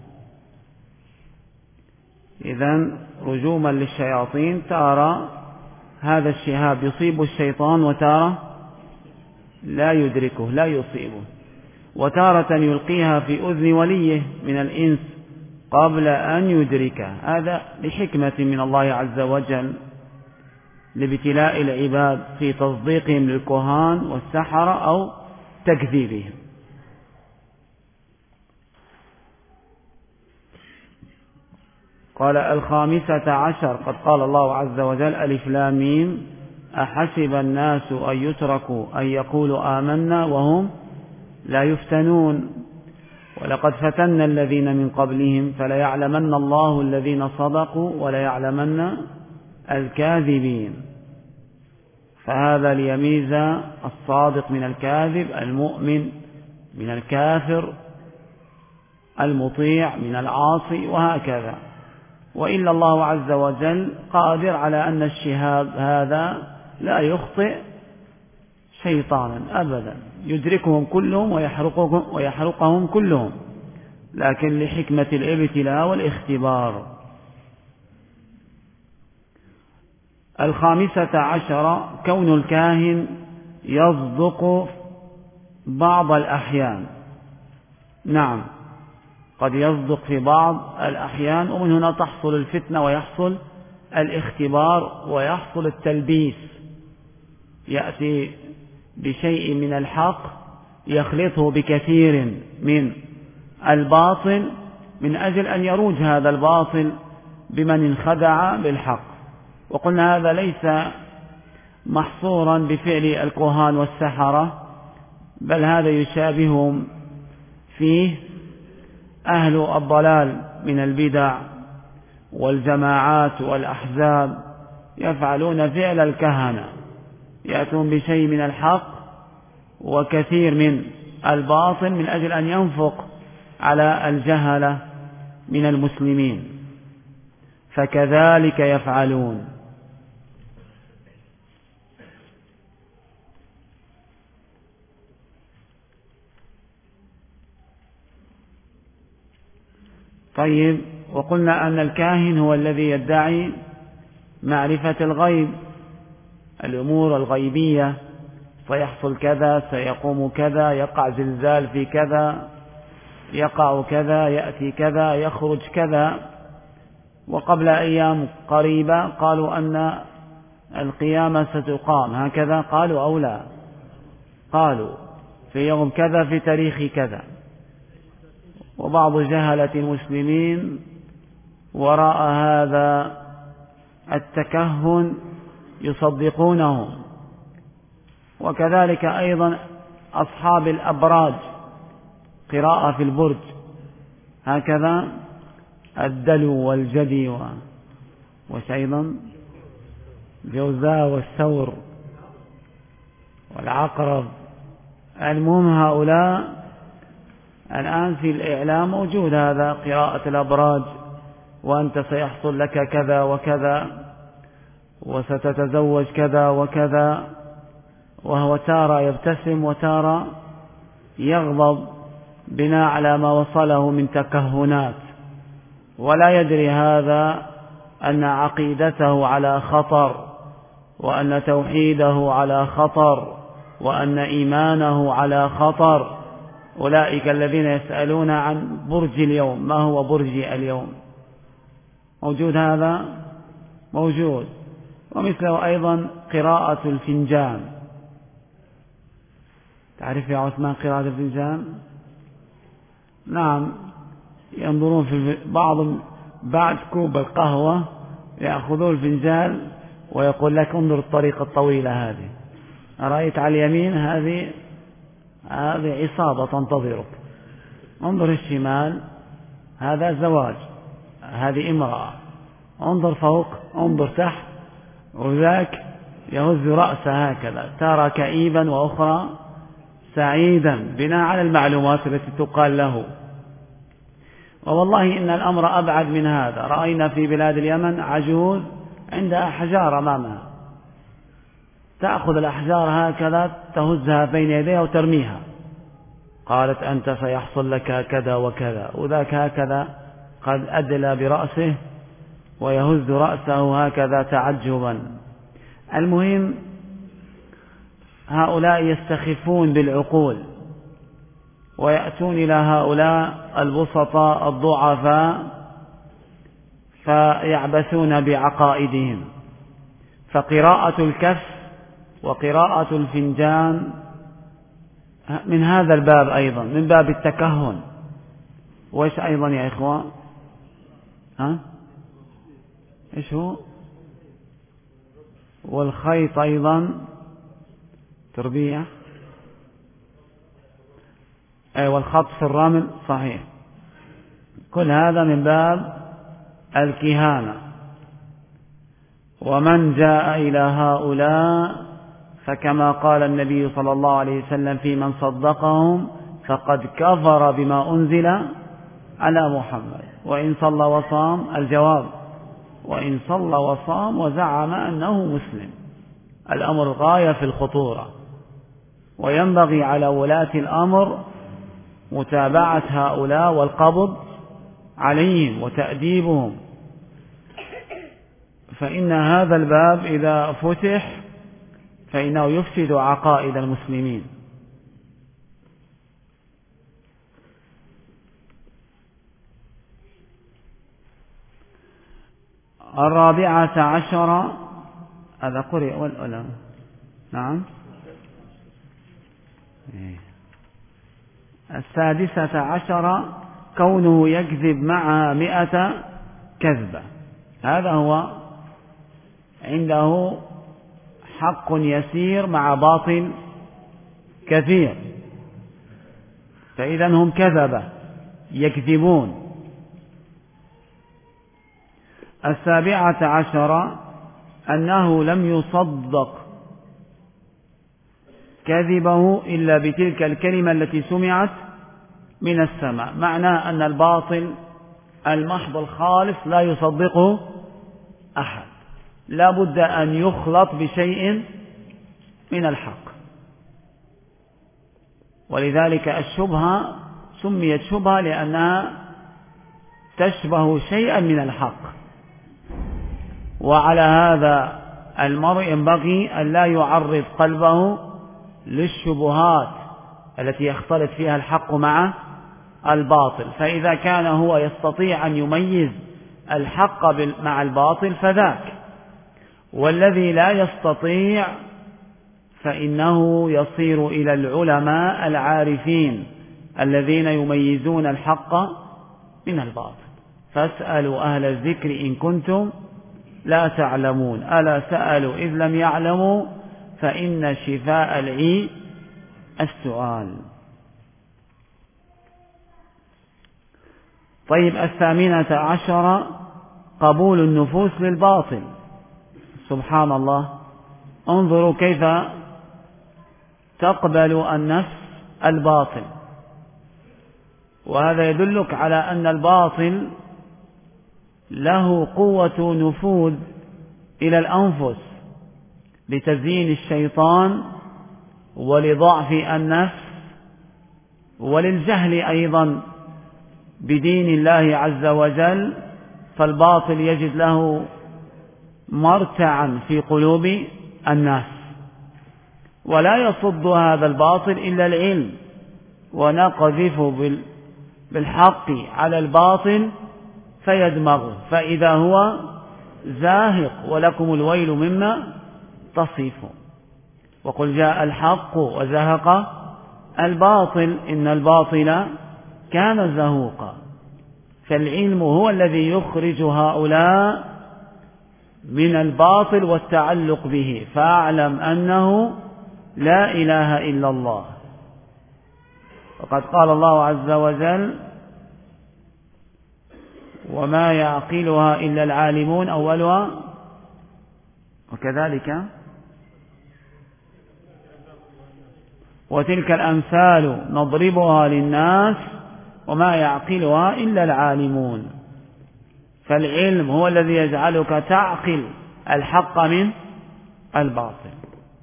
Speaker 1: إذن رجوما للشياطين، تارة هذا الشهاب يصيب الشيطان، وتارة لا يدركه، لا يصيبه، وتارة يلقيها في أذن وليه من الإنس قبل أن يدركه. هذا لحكمة من الله عز وجل، لابتلاء العباد في تصديقهم للكهان والسحرة أو تكذيبهم. قال: 15 قد قال الله عز وجل: ألف لام ميم أحسب الناس أن يتركوا أن يقولوا آمنا وهم لا يفتنون، ولقد فتنا الذين من قبلهم فليعلمن الله الذين صدقوا وليعلمن الكاذبين. فهذا ليميز الصادق من الكاذب، المؤمن من الكافر، المطيع من العاصي، وهكذا. وإلا الله عز وجل قادر على أن الشهاب هذا لا يخطئ شيطانا أبدا، يدركهم كلهم ويحرقهم كلهم، لكن لحكمة الابتلاء والاختبار. 15 كون الكاهن يصدق بعض الأحيان. نعم، قد يصدق في بعض الأحيان، ومن هنا تحصل الفتنة ويحصل الاختبار ويحصل التلبيس، يأتي بشيء من الحق يخلطه بكثير من الباطل من أجل أن يروج هذا الباطل بمن انخدع بالحق. وقلنا هذا ليس محصورا بفعل الكهان والسحرة، بل هذا يشابههم فيه أهل الضلال من البدع والجماعات والأحزاب، يفعلون فعل الكهنة، يأتون بشيء من الحق وكثير من الباطل من أجل أن ينفق على الجهلة من المسلمين، فكذلك يفعلون. طيب، وقلنا أن الكاهن هو الذي يدعي معرفة الغيب، الأمور الغيبية، سيحصل كذا، سيقوم كذا، يقع زلزال في كذا، يقع كذا، يأتي كذا، يخرج كذا. وقبل أيام قريبة قالوا أن القيامة ستقام هكذا، قالوا أو لا؟ قالوا في يوم كذا في تاريخ كذا. وبعض جهلة المسلمين وراء هذا التكهن يصدقونه، وكذلك أيضا أصحاب الأبراج، قراءة في البرج هكذا، الدلو والجدي وأيضا الجوزاء والثور والعقرب. المهم هؤلاء الآن في الإعلام موجود هذا، قراءة الأبراج، وأنت سيحصل لك كذا وكذا، وستتزوج كذا وكذا، وهو تارة يبتسم وتارة يغضب بناء على ما وصله من تكهنات، ولا يدري هذا أن عقيدته على خطر، وأن توحيده على خطر، وأن إيمانه على خطر. أولئك الذين يسألون عن برج اليوم، ما هو برجي اليوم؟ موجود هذا؟ موجود. ومثله أيضا قراءة الفنجان. تعرف يا عثمان قراءة الفنجان؟ نعم، ينظرون في بعض بعد كوب القهوة يأخذون الفنجان ويقول لك انظر الطريقة الطويلة هذه، رأيت على اليمين هذه عصابة تنتظرك، انظر الشمال هذا زواج، هذه امرأة، انظر فوق، انظر تحت، وذاك يهز رأسه هكذا، ترى كئيبا وأخرى سعيدا بناء على المعلومات التي تقال له. والله إن الأمر أبعد من هذا. رأينا في بلاد اليمن عجوز عندها أحجار أمامها، تأخذ الأحجار هكذا تهزها بين يديها وترميها، قالت أنت سيحصل لك كذا وكذا، وذاك هكذا قد أدلى برأسه ويهز رأسه هكذا تعجبا. المهم هؤلاء يستخفون بالعقول، ويأتون إلى هؤلاء البسطاء الضعفاء فيعبثون بعقائدهم. فقراءة الكف وقراءة الفنجان من هذا الباب أيضا، من باب التكهن. وإيش أيضا يا إخوة؟ إيش هو؟ والخيط أيضا تربية، والخط في الرمل، صحيح. كل هذا من باب الكهانة. ومن جاء إلى هؤلاء فكما قال النبي صلى الله عليه وسلم في من صدقهم فقد كفر بما أنزل على محمد. وإن صلى وصام، الجواب وإن صلى وصام وزعم أنه مسلم، الأمر غاية في الخطورة. وينبغي على ولاة الأمر متابعة هؤلاء والقبض عليهم وتأديبهم، فإن هذا الباب إذا فتح فإنه يفسد عقائد المسلمين. الرابعة عشر، هذا قرئ والألم، نعم. السادسة عشر كونه يكذب معها 100 كذبة، هذا هو عنده حق يسير مع باطل كثير، فإذا هم كذبة يكذبون. السابعة عشر أنه لم يصدق كذبه إلا بتلك الكلمة التي سمعت من السماء، معناه أن الباطل المحض الخالص لا يصدقه أحد، لا بد أن يخلط بشيء من الحق. ولذلك الشبهة سميت شبهة لأنها تشبه شيئا من الحق. وعلى هذا المرء ينبغي أن لا يعرض قلبه للشبهات التي يختلط فيها الحق مع الباطل، فإذا كان هو يستطيع أن يميز الحق مع الباطل فذاك، والذي لا يستطيع فإنه يصير إلى العلماء العارفين الذين يميزون الحق من الباطل. فاسألوا أهل الذكر إن كنتم لا تعلمون، ألا سألوا إذ لم يعلموا فإن شفاء العي السؤال. طيب، 18 قبول النفوس للباطل. سبحان الله، انظروا كيف تقبل النفس الباطل، وهذا يدلك على أن الباطل له قوة نفوذ إلى الأنفس لتزيين الشيطان ولضعف النفس وللجهل أيضا بدين الله عز وجل، فالباطل يجد له مرتعا في قلوب الناس، ولا يصد هذا الباطل إلا العلم، ونقذف بالحق على الباطل فيدمغه فإذا هو زاهق، ولكم الويل مما تصفون. وقل جاء الحق وزهق الباطل إن الباطل كان زهوقا. فالعلم هو الذي يخرج هؤلاء من الباطل والتعلق به، فاعلم أنه لا إله إلا الله. وقد قال الله عز وجل وما يعقلها إلا العالمون أولها، وكذلك وتلك الأمثال نضربها للناس وما يعقلها إلا العالمون. فالعلم هو الذي يجعلك تعقل الحق من الباطل.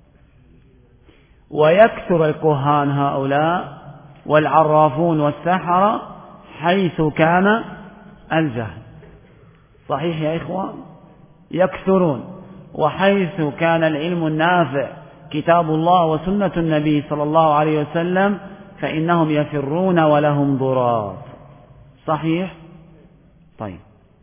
Speaker 1: ويكثر الكهان هؤلاء والعرافون والسحرة حيث كان الجهل. صحيح يا إخوة؟ يكثرون، وحيث كان العلم النافع كتاب الله وسنة النبي صلى الله عليه وسلم فإنهم يفرون ولهم ضرار. صحيح؟ طيب،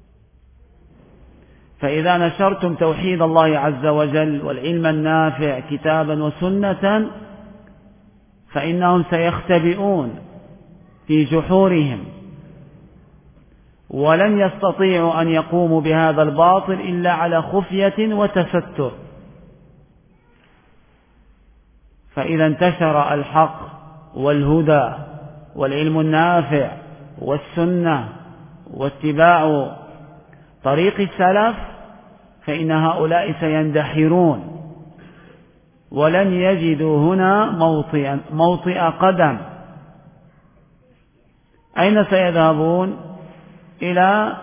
Speaker 1: فإذا نشرتم توحيد الله عز وجل والعلم النافع كتابا وسنة فإنهم سيختبئون في جحورهم، ولن يستطيعوا أن يقوموا بهذا الباطل إلا على خفية وتستر. فإذا انتشر الحق والهدى والعلم النافع والسنة واتباع طريق السلف فإن هؤلاء سيندحرون ولن يجدوا هنا موطئ قدم. أين سيذهبون؟ إلى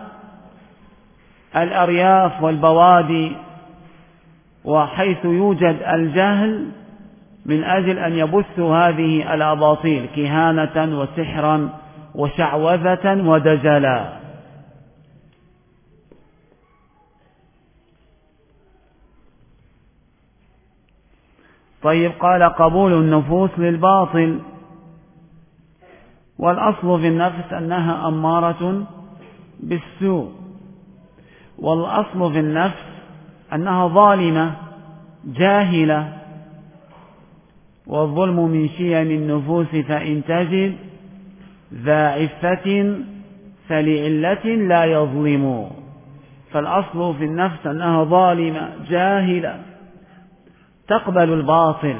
Speaker 1: الأرياف والبوادي وحيث يوجد الجهل من أجل أن يبثوا هذه الأباطيل كهانة وسحرا وشعوذة ودجلا. طيب، قال قبول النفوس للباطل. والأصل في النفس أنها أمارة بالسوء، والأصل في النفس أنها ظالمة جاهلة، والظلم من شيم النفوس فإن تجد ذا عفة فلعلة لا يظلم. فالأصل في النفس أنها ظالمة جاهلة تقبل الباطل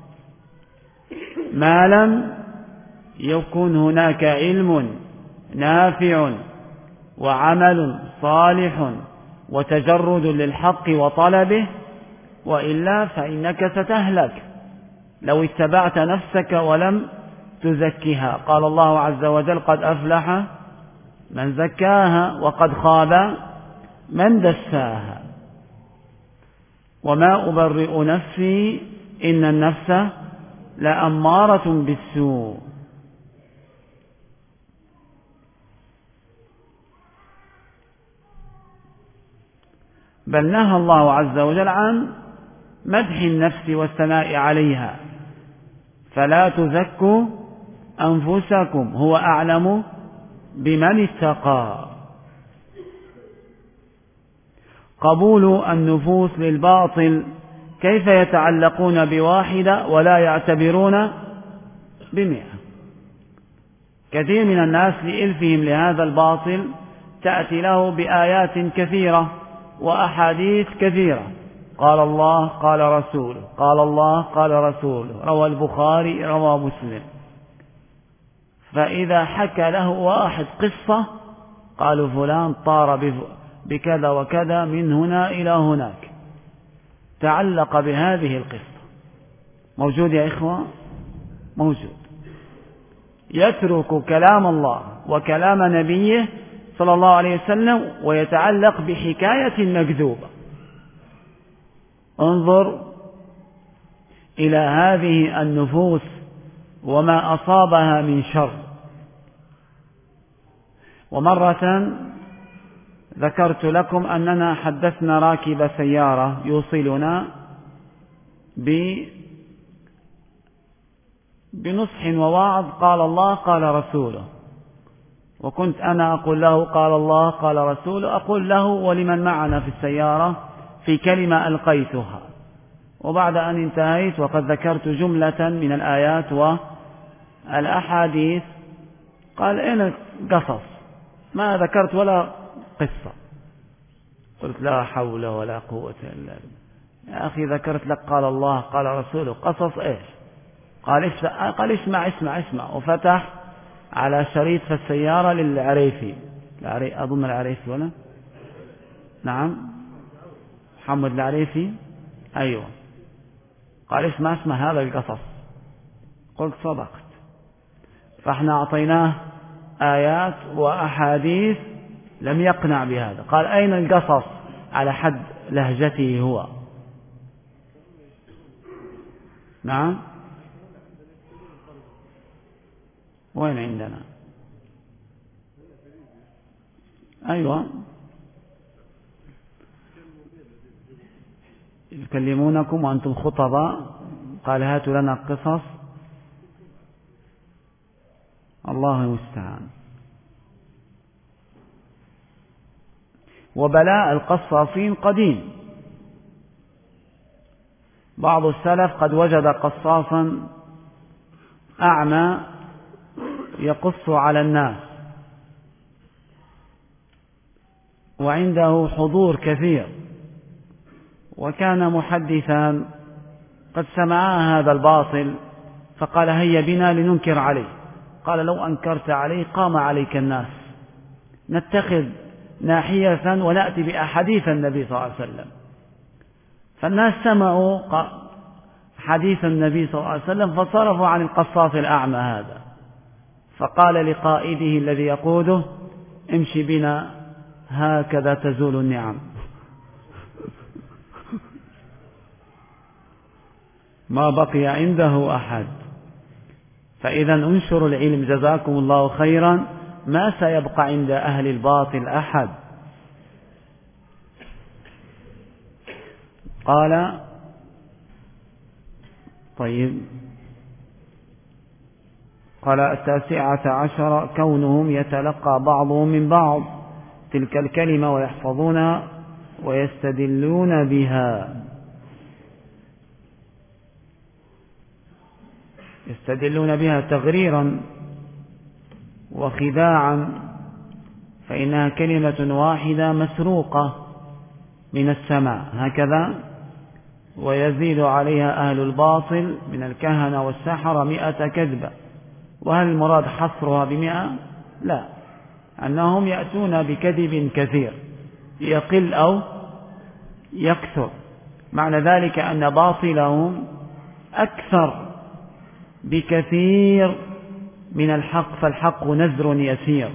Speaker 1: ما لم يكن هناك علم نافع وعمل صالح وتجرد للحق وطلبه، وإلا فإنك ستهلك لو اتبعت نفسك ولم تزكها. قال الله عز وجل قد أفلح من زكاها وقد خاب من دساها. وما أبرئ نفسي إن النفس لأمارة بالسوء. بل نهى الله عز وجل عن مدح النفس والثناء عليها، فلا تزكوا أنفسكم هو أعلم بمن اتقى. قبول النفوس للباطل، كيف يتعلقون بواحدة ولا يعتبرون ب100؟ كثير من الناس لإلفهم لهذا الباطل تأتي له بآيات كثيرة وأحاديث كثيرة، قال الله قال رسوله، قال الله قال رسوله، روى البخاري روى مسلم. فإذا حكى له واحد قصة قالوا فلان طار بكذا وكذا من هنا إلى هناك، تعلق بهذه القصة. موجود يا إخوة؟ موجود. يترك كلام الله وكلام نبيه صلى الله عليه وسلم ويتعلق بحكاية مكذوبة. انظر إلى هذه النفوس وما أصابها من شر. ومرة ذكرت لكم أننا حدثنا راكب سيارة يوصلنا بنصح ووعظ قال الله قال رسوله، وكنت أنا أقول له قال الله قال رسوله، أقول له ولمن معنا في السيارة في كلمة ألقيتها، وبعد أن انتهيت وقد ذكرت جملة من الآيات والأحاديث قال أين قصص؟ ما ذكرت ولا قصة. قلت لا حول ولا قوة إلا بالله. يا أخي ذكرت لك قال الله قال رسوله، قصص إيش؟ قال اسمع. وفتح على شريط في السيارة للعريفي، أظن العريفي ولا؟ نعم محمد العريفي، أيوة. قال اسمع هذا القصص. قلت صدقت. فاحنا أعطيناه آيات وأحاديث لم يقنع بهذا. قال أين القصص على حد لهجته هو؟ نعم وين عندنا؟ أيوة يكلمونكم وأنتم خطباء، قال هاتوا لنا قصص. الله المستعان. وبلاء القصاصين قديم. بعض السلف قد وجد قصاصا أعمى يقص على الناس وعنده حضور كثير، وكان محدثا قد سمعا هذا الباطل فقال هيا بنا لننكر عليه. قال لو أنكرت عليه قام عليك الناس، نتخذ ناحية ونأتي بأحاديث النبي صلى الله عليه وسلم. فالناس سمعوا حديث النبي صلى الله عليه وسلم فصرفوا عن القصاص الأعمى هذا، فقال لقائده الذي يقوده امشي بنا هكذا تزول النعم. ما بقي عنده أحد. فإذا انشروا العلم جزاكم الله خيرا، ما سيبقى عند أهل الباطل أحد. قال طيب، قال 19 كونهم يتلقى بعضهم من بعض تلك الكلمة ويحفظونها ويستدلون بها. يستدلون بها تغريرا وخداعا، فإنها كلمة واحدة مسروقة من السماء هكذا، ويزيد عليها أهل الباطل من الكهنة والسحرة 100 كذبة. وهل المراد حصرها ب100؟ لا، أنهم يأتون بكذب كثير يقل أو يكثر. معنى ذلك أن باطلهم أكثر بكثير من الحق، فالحق نزر يسير.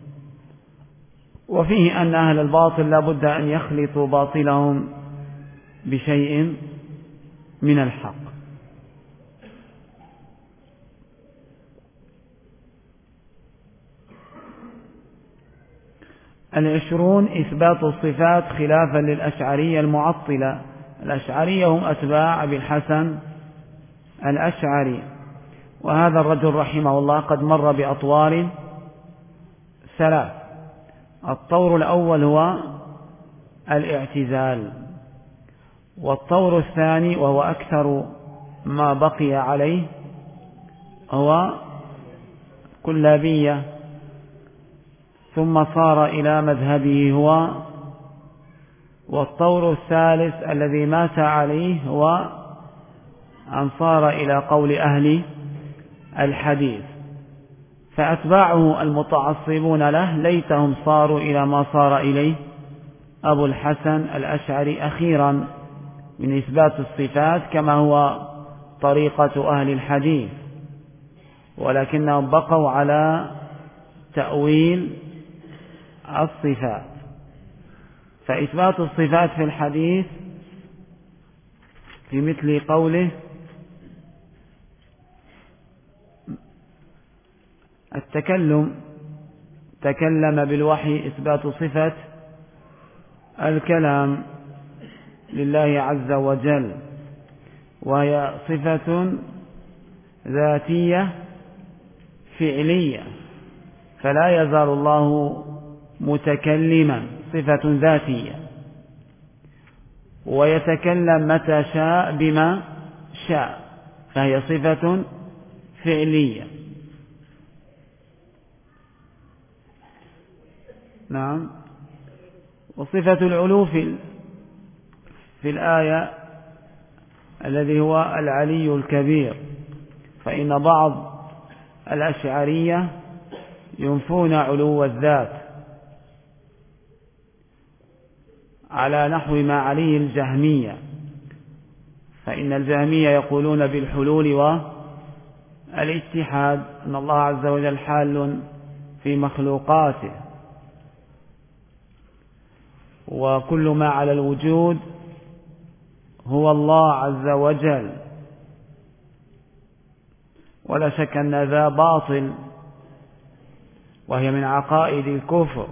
Speaker 1: وفيه أن أهل الباطل لا بد أن يخلطوا باطلهم بشيء من الحق. 20 إثبات الصفات خلافا للأشعرية المعطلة. الأشعرية هم أتباع أبي الحسن الأشعري، وهذا الرجل رحمه الله قد مر بأطوار 3. الطور الأول هو الاعتزال، والطور الثاني وهو أكثر ما بقي عليه هو كلابية، ثم صار إلى مذهبه هو، والطور الثالث الذي مات عليه هو أن صار إلى قول أهل الحديث. فأتباعه المتعصبون له ليتهم صاروا إلى ما صار إليه أبو الحسن الأشعري أخيرا من إثبات الصفات كما هو طريقة أهل الحديث، ولكنهم بقوا على تأويل الصفات. فإثبات الصفات في الحديث في مثل قوله تكلم بالوحي إثبات صفة الكلام لله عز وجل، وهي صفة ذاتية فعلية، فلا يزال الله متكلما، صفة ذاتية، ويتكلم متى شاء بما شاء، فهي صفة فعلية. نعم. وصفة العلو في الآية الذي هو العلي الكبير، فإن بعض الأشعرية ينفون علو الذات على نحو ما عليه الجهمية، فإن الجهمية يقولون بالحلول والاتحاد، أن الله عز وجل حال في مخلوقاته، وكل ما على الوجود هو الله عز وجل، ولا شك أن ذا باطل، وهي من عقائد الكفر.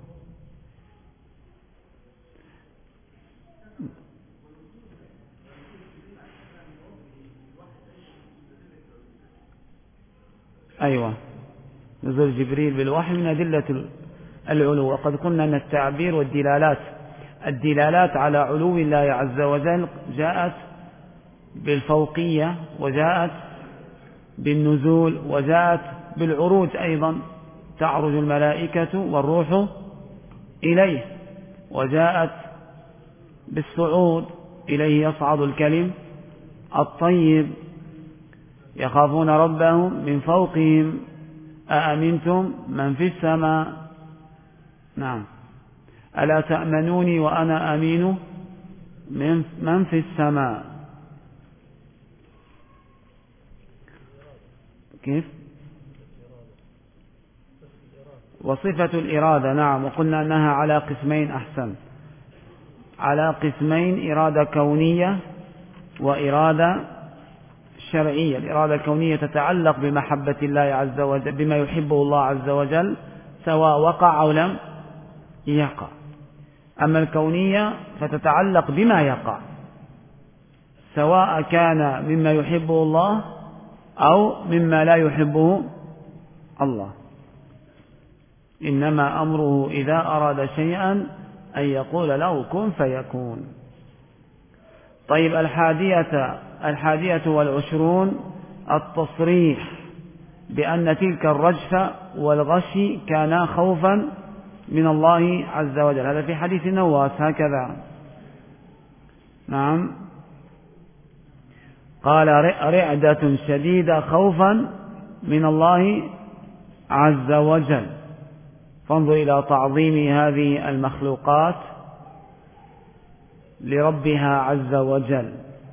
Speaker 1: أيوة، نزول جبريل بالوحي من أدلة العلو. وقد قلنا أن التعبير الدلالات على علو الله عز وجل جاءت بالفوقية، وجاءت بالنزول، وجاءت بالعروج أيضا، تعرج الملائكة والروح إليه، وجاءت بالصعود، إليه يصعد الكلم الطيب، يخافون ربهم من فوقهم أأمنتم من في السماء. نعم. ألا تأمنوني وأنا أمين من في السماء. كيف؟ وصفة الإرادة، نعم، وقلنا أنها على قسمين، أحسن، على قسمين: إرادة كونية وإرادة شرعية. الإرادة الكونية تتعلق بمحبة الله عز وجل، بما يحبه الله عز وجل، سواء وقع أو لم يقع. أما الكونية فتتعلق بما يقع، سواء كان مما يحبه الله أو مما لا يحبه الله. إنما أمره إذا أراد شيئا أن يقول له كن فيكون. طيب، 21 التصريح بأن تلك الرجفة والغشي كانا خوفا من الله عز وجل. هذا في حديث النواس هكذا. نعم. قال: رعدة شديدة خوفا من الله عز وجل. فانظر إلى تعظيم هذه المخلوقات لربها عز وجل،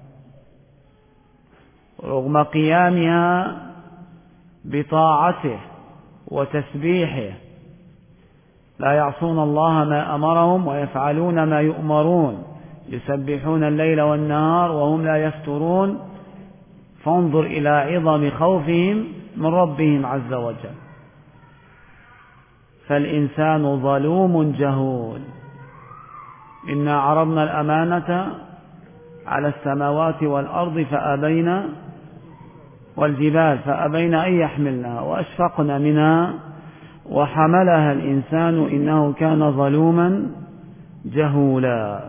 Speaker 1: رغم قيامها بطاعته وتسبيحه، لا يعصون الله ما أمرهم ويفعلون ما يؤمرون، يسبحون الليل والنهار وهم لا يفترون. فانظر إلى عظم خوفهم من ربهم عز وجل. فالإنسان ظلوم جهول. إنا عرضنا الأمانة على السماوات والأرض والجبال فأبين أن يحملنها وأشفقن منها وحملها الإنسان إنه كان ظلوما جهولا.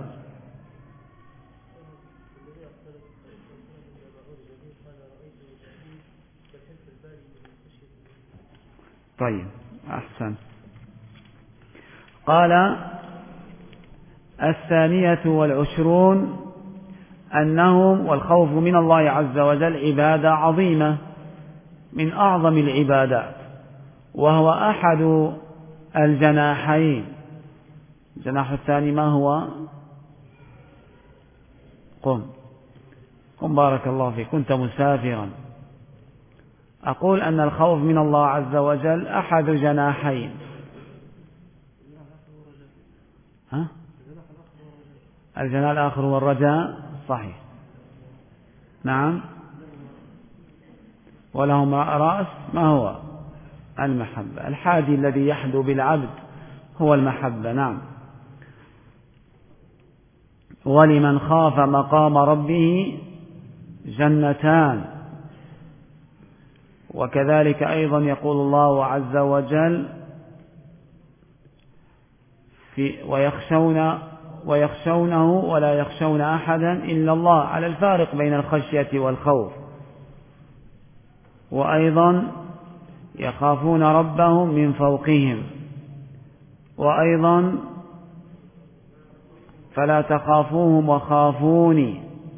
Speaker 1: طيب أحسن. قال 22 أنهم والخوف من الله عز وجل عبادة عظيمة من أعظم العبادات، وهو أحد الجناحين. الجناح الثاني ما هو؟ قم بارك الله فيك، كنت مسافرا. أقول أن الخوف من الله عز وجل أحد جناحين. الجناح الآخر هو الرجاء، صحيح، نعم. ولهم رأس، ما هو؟ المحبة. الحادي الذي يحدو بالعبد هو المحبة، نعم. ولمن خاف مقام ربه جنتان. وكذلك أيضا يقول الله عز وجل ويخشونه ولا يخشون أحدا إلا الله، على الفارق بين الخشية والخوف. وأيضا يخافون ربهم من فوقهم. وأيضا فلا تخافوهم وخافوني.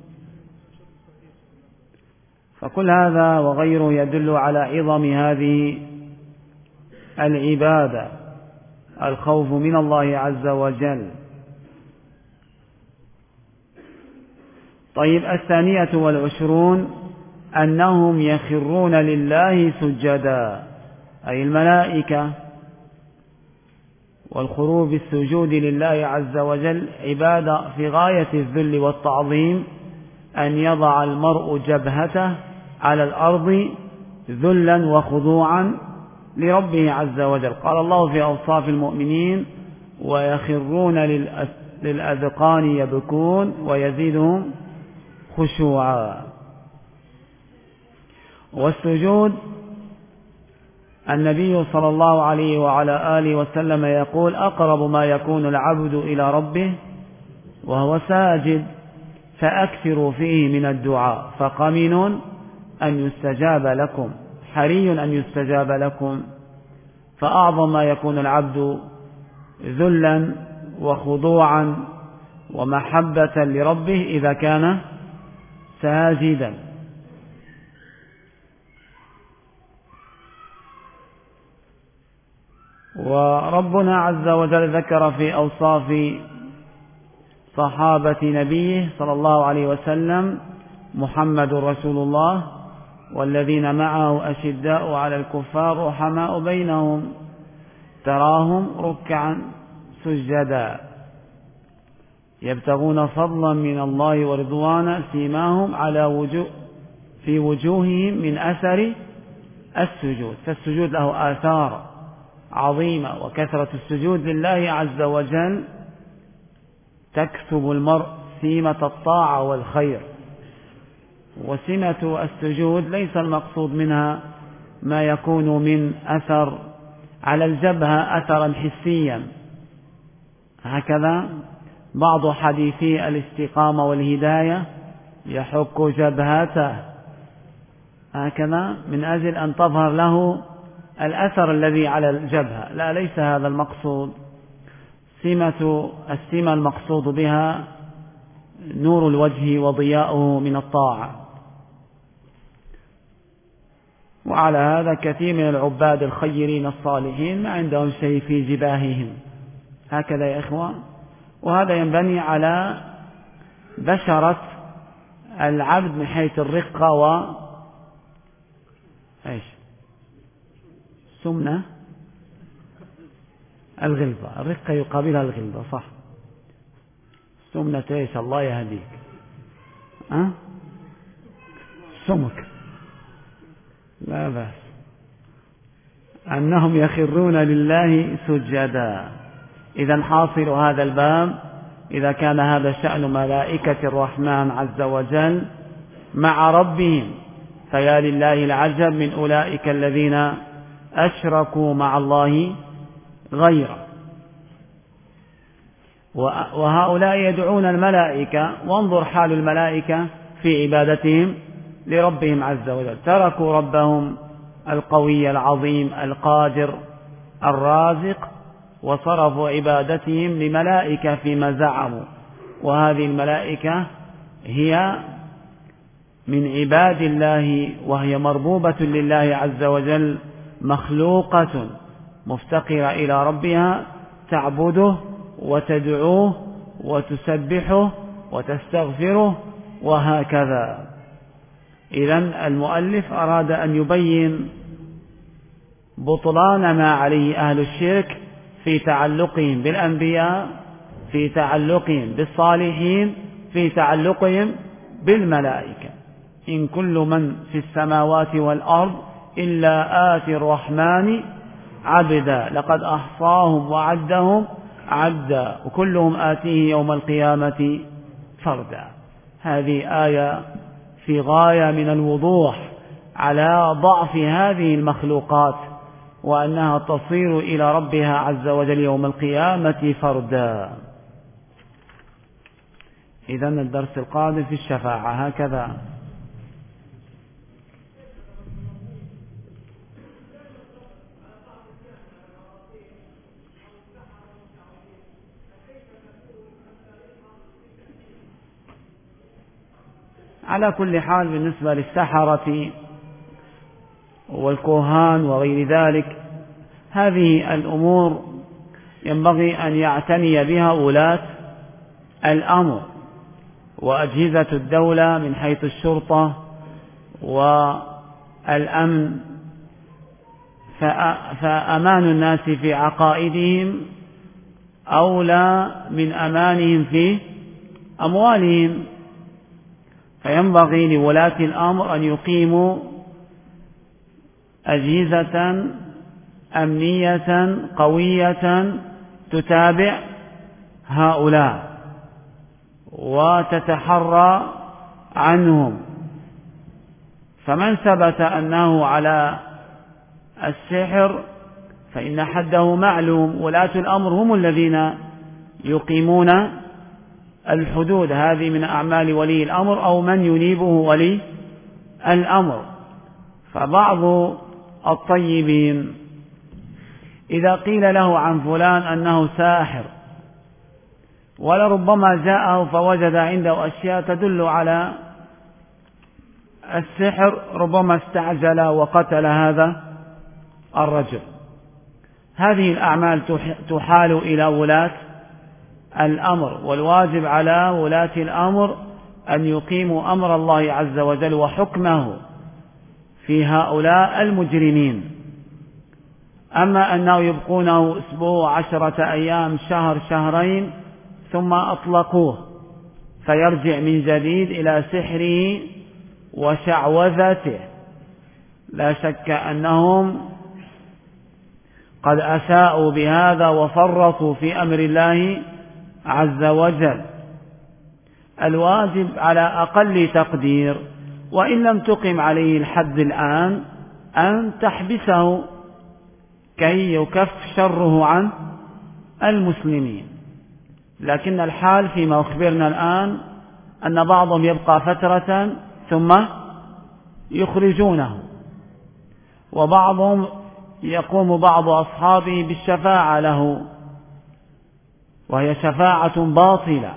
Speaker 1: فكل هذا وغيره يدل على عظم هذه العبادة، الخوف من الله عز وجل. طيب 22 أنهم يخرون لله سجدا، أي الملائكة. والخروج بالسجود لله عز وجل عبادة في غاية الذل والتعظيم، أن يضع المرء جبهته على الأرض ذلا وخضوعا لربه عز وجل. قال الله في أوصاف المؤمنين: ويخرون للأذقان يبكون ويزيدهم خشوعا. والسجود النبي صلى الله عليه وعلى آله وسلم يقول: أقرب ما يكون العبد إلى ربه وهو ساجد، فأكثروا فيه من الدعاء، فقمن أن يستجاب لكم، حري أن يستجاب لكم. فأعظم ما يكون العبد ذلا وخضوعا ومحبة لربه إذا كان ساجدا. وربنا عز وجل ذكر في أوصاف صحابة نبيه صلى الله عليه وسلم: محمد رسول الله والذين معه أشداء على الكفار رحماء بينهم تراهم ركعا سجدا يبتغون فضلا من الله ورضوانا سيماهم في وجوههم من أثر السجود. فالسجود له آثار عظيمة، وكثرة السجود لله عز وجل تكسب المرء سيمة الطاعة والخير. وسمة السجود ليس المقصود منها ما يكون من أثر على الجبهة أثرا حسيا، هكذا بعض حديثي الاستقامة والهداية يحك جبهته هكذا من أجل أن تظهر له الأثر الذي على الجبهة. لا، ليس هذا المقصود. السمة المقصود بها نور الوجه وضياؤه من الطاعة. وعلى هذا كثير من العباد الخيرين الصالحين ما عندهم شيء في جباههم هكذا يا إخوان. وهذا ينبني على بشرة العبد من حيث الرقة سمنة الغلظة. الرقة يقابلها الغلظة، صح. سمنة ايش؟ الله يهديك. سمك، لا بأس. أنهم يخرون لله سجدا. إذا حاصل هذا الباب: إذا كان هذا شأن ملائكة الرحمن عز وجل مع ربهم، فيا لله العجب من أولئك الذين أشركوا مع الله غيره. وهؤلاء يدعون الملائكة، وانظر حال الملائكة في عبادتهم لربهم عز وجل: تركوا ربهم القوي العظيم القادر الرازق وصرفوا عبادتهم لملائكة فيما زعموا، وهذه الملائكة هي من عباد الله، وهي مربوبة لله عز وجل، مخلوقة مفتقرة إلى ربها، تعبده وتدعوه وتسبحه وتستغفره وهكذا. إذن المؤلف أراد أن يبين بطلان ما عليه أهل الشرك في تعلقهم بالأنبياء، في تعلقهم بالصالحين، في تعلقهم بالملائكة. إن كل من في السماوات والأرض إلا آتي الرحمن عبدا، لقد أحصاهم وعدهم عدا، وكلهم آتيه يوم القيامة فردا. هذه آية في غاية من الوضوح على ضعف هذه المخلوقات، وأنها تصير إلى ربها عز وجل يوم القيامة فردا. إذن الدرس القادم في الشفاعة. هكذا. على كل حال، بالنسبة للسحرة والكهان وغير ذلك، هذه الأمور ينبغي أن يعتني بها ولاة الأمر وأجهزة الدولة من حيث الشرطة والأمن، فأمان الناس في عقائدهم أولى من أمانهم في أموالهم. فينبغي لولاة الأمر أن يقيموا أجهزة أمنية قوية تتابع هؤلاء وتتحرى عنهم. فمن ثبت أنه على السحر فإن حده معلوم. ولاة الأمر هم الذين يقيمون الحدود. هذه من أعمال ولي الأمر أو من ينيبه ولي الأمر. فبعض الطيبين إذا قيل له عن فلان أنه ساحر، ولربما جاءه فوجد عنده أشياء تدل على السحر، ربما استعجل وقتل هذا الرجل. هذه الأعمال تحال إلى ولاة الأمر، والواجب على ولاة الأمر أن يقيموا أمر الله عز وجل وحكمه في هؤلاء المجرمين. أما أنه يبقونه أسبوع، 10 أيام، شهر، شهرين، ثم أطلقوه فيرجع من جديد إلى سحره وشعوذته، لا شك أنهم قد أساءوا بهذا وفرطوا في أمر الله عز وجل. الواجب على أقل تقدير، وإن لم تقم عليه الحد الآن، أن تحبسه كي يكف شره عن المسلمين. لكن الحال فيما أخبرنا الآن أن بعضهم يبقى فترة ثم يخرجونه، وبعضهم يقوم بعض أصحابه بالشفاعة له، وهي شفاعة باطلة.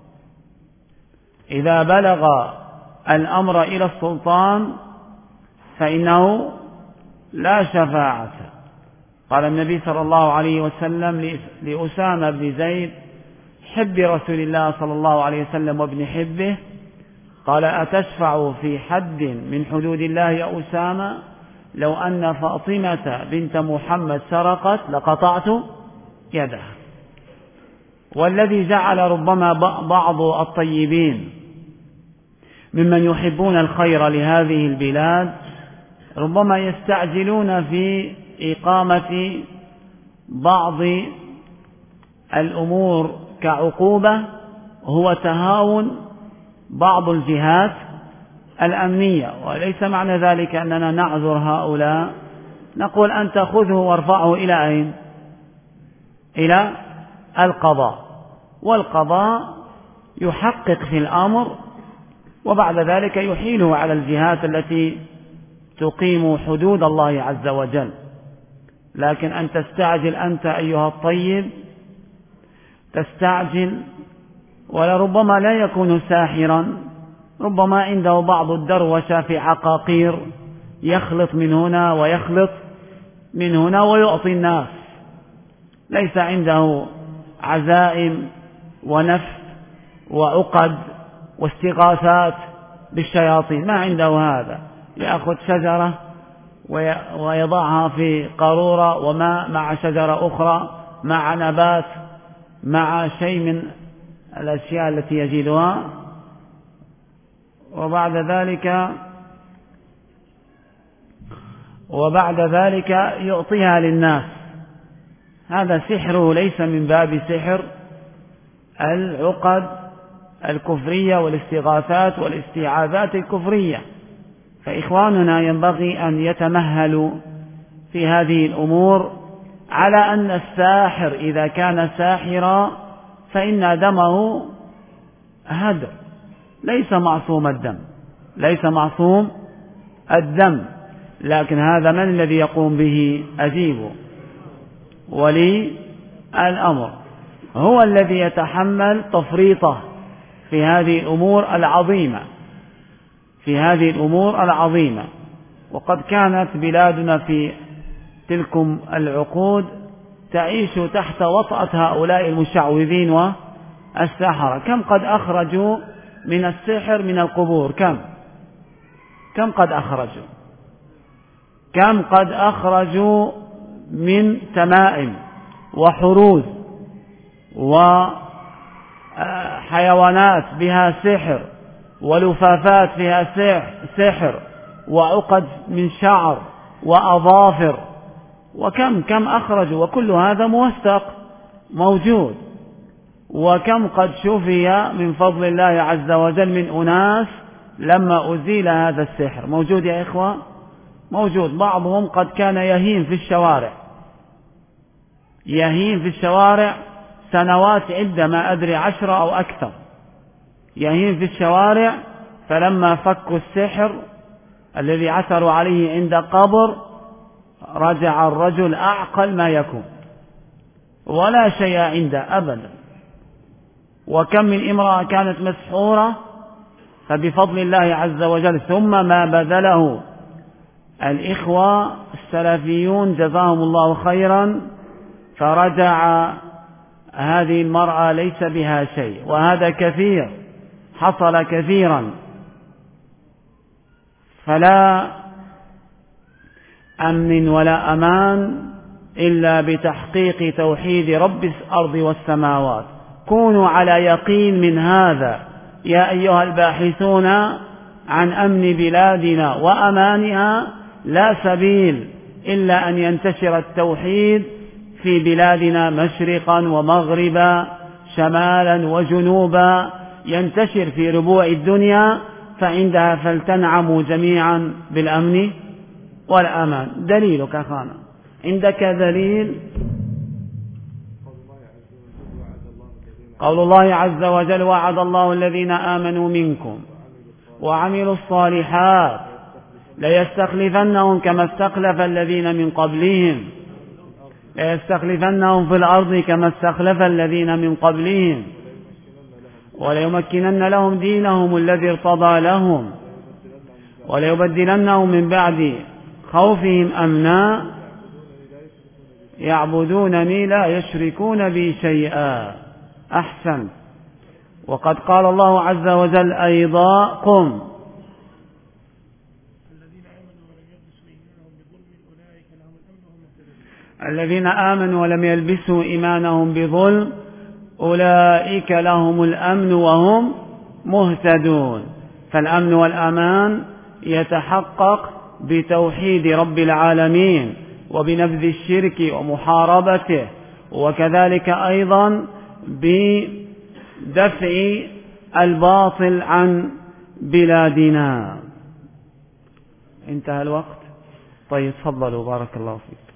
Speaker 1: إذا بلغ الأمر إلى السلطان فإنه لا شفاعة. قال النبي صلى الله عليه وسلم لأسامة بن زيد حب رسول الله صلى الله عليه وسلم وابن حبه، قال: أتشفع في حد من حدود الله يا أسامة؟ لو أن فاطمة بنت محمد سرقت لقطعت يدها. والذي جعل ربما بعض الطيبين ممن يحبون الخير لهذه البلاد ربما يستعجلون في إقامة بعض الأمور كعقوبة هو تهاون بعض الجهات الأمنية، وليس معنى ذلك أننا نعذر هؤلاء، نقول أن تأخذه وارفعه إلى أين؟ إلى القضاء، والقضاء يحقق في الأمر وبعد ذلك يحيله على الجهات التي تقيم حدود الله عز وجل. لكن أن تستعجل أنت أيها الطيب، تستعجل، ولربما لا يكون ساحرا، ربما عنده بعض الدروشة في عقاقير، يخلط من هنا ويخلط من هنا ويعطي الناس، ليس عنده عزائم ونفس وعقد واستغاثات بالشياطين، ما عنده هذا. يأخذ شجرة ويضعها في قارورة وماء مع شجرة أخرى مع نبات مع شيء من الأشياء التي يجدها، وبعد ذلك يعطيها للناس. هذا سحره ليس من باب سحر العقد الكفرية والاستغاثات والاستعاذات الكفرية. فإخواننا ينبغي أن يتمهلوا في هذه الأمور، على أن الساحر إذا كان ساحرا فإن دمه هدر، ليس معصوم الدم، ليس معصوم الدم. لكن هذا من الذي يقوم به؟ أجيبه، ولي الأمر هو الذي يتحمل تفريطه في هذه الأمور العظيمة، في هذه الأمور العظيمة. وقد كانت بلادنا في تلكم العقود تعيش تحت وطأة هؤلاء المشعوذين والسحرة. كم قد أخرجوا من السحر من القبور؟ كم قد أخرجوا؟ كم قد أخرجوا من تمائم وحروز وحيوانات بها سحر ولفافات فيها سحر وعقد من شعر وأظافر، وكم أخرجوا، وكل هذا موثق موجود. وكم قد شفي من فضل الله عز وجل من أناس لما أزيل هذا السحر. موجود يا إخوة، موجود. بعضهم قد كان يهيم في الشوارع، يهيم في الشوارع سنوات عدة، ما أدري 10 أو أكثر، يهيم في الشوارع. فلما فكوا السحر الذي عثروا عليه عند قبر رجع الرجل أعقل ما يكون، ولا شيء عنده أبدا. وكم من امرأة كانت مسحورة فبفضل الله عز وجل ثم ما بذله الإخوة السلفيون جزاهم الله خيرا فرجع هذه المرأة ليس بها شيء. وهذا كثير، حصل كثيرا. فلا أمن ولا أمان إلا بتحقيق توحيد رب الأرض والسماوات. كونوا على يقين من هذا يا أيها الباحثون عن أمن بلادنا وأمانها. لا سبيل إلا أن ينتشر التوحيد في بلادنا مشرقا ومغربا، شمالا وجنوبا، ينتشر في ربوع الدنيا، فعندها فلتنعموا جميعا بالأمن والأمان. دليلك أخانا، عندك دليل؟ قول الله عز وجل: وعد الله الذين آمنوا منكم وعملوا الصالحات ليستخلفنهم كما استخلف الذين من قبلهم، ليستخلفنهم في الأرض كما استخلف الذين من قبلهم وليمكنن لهم دينهم الذي ارتضى لهم وليبدلنهم من بعد خوفهم أمنا يعبدونني لا يشركون بي شيئا. أحسن. وقد قال الله عز وجل أيضا: قم الذين آمنوا ولم يلبسوا إيمانهم بظلم أولئك لهم الأمن وهم مهتدون. فالأمن والأمان يتحقق بتوحيد رب العالمين وبنبذ الشرك ومحاربته، وكذلك أيضا بدفع الباطل عن بلادنا. انتهى الوقت. طيب تفضلوا، بارك الله فيك.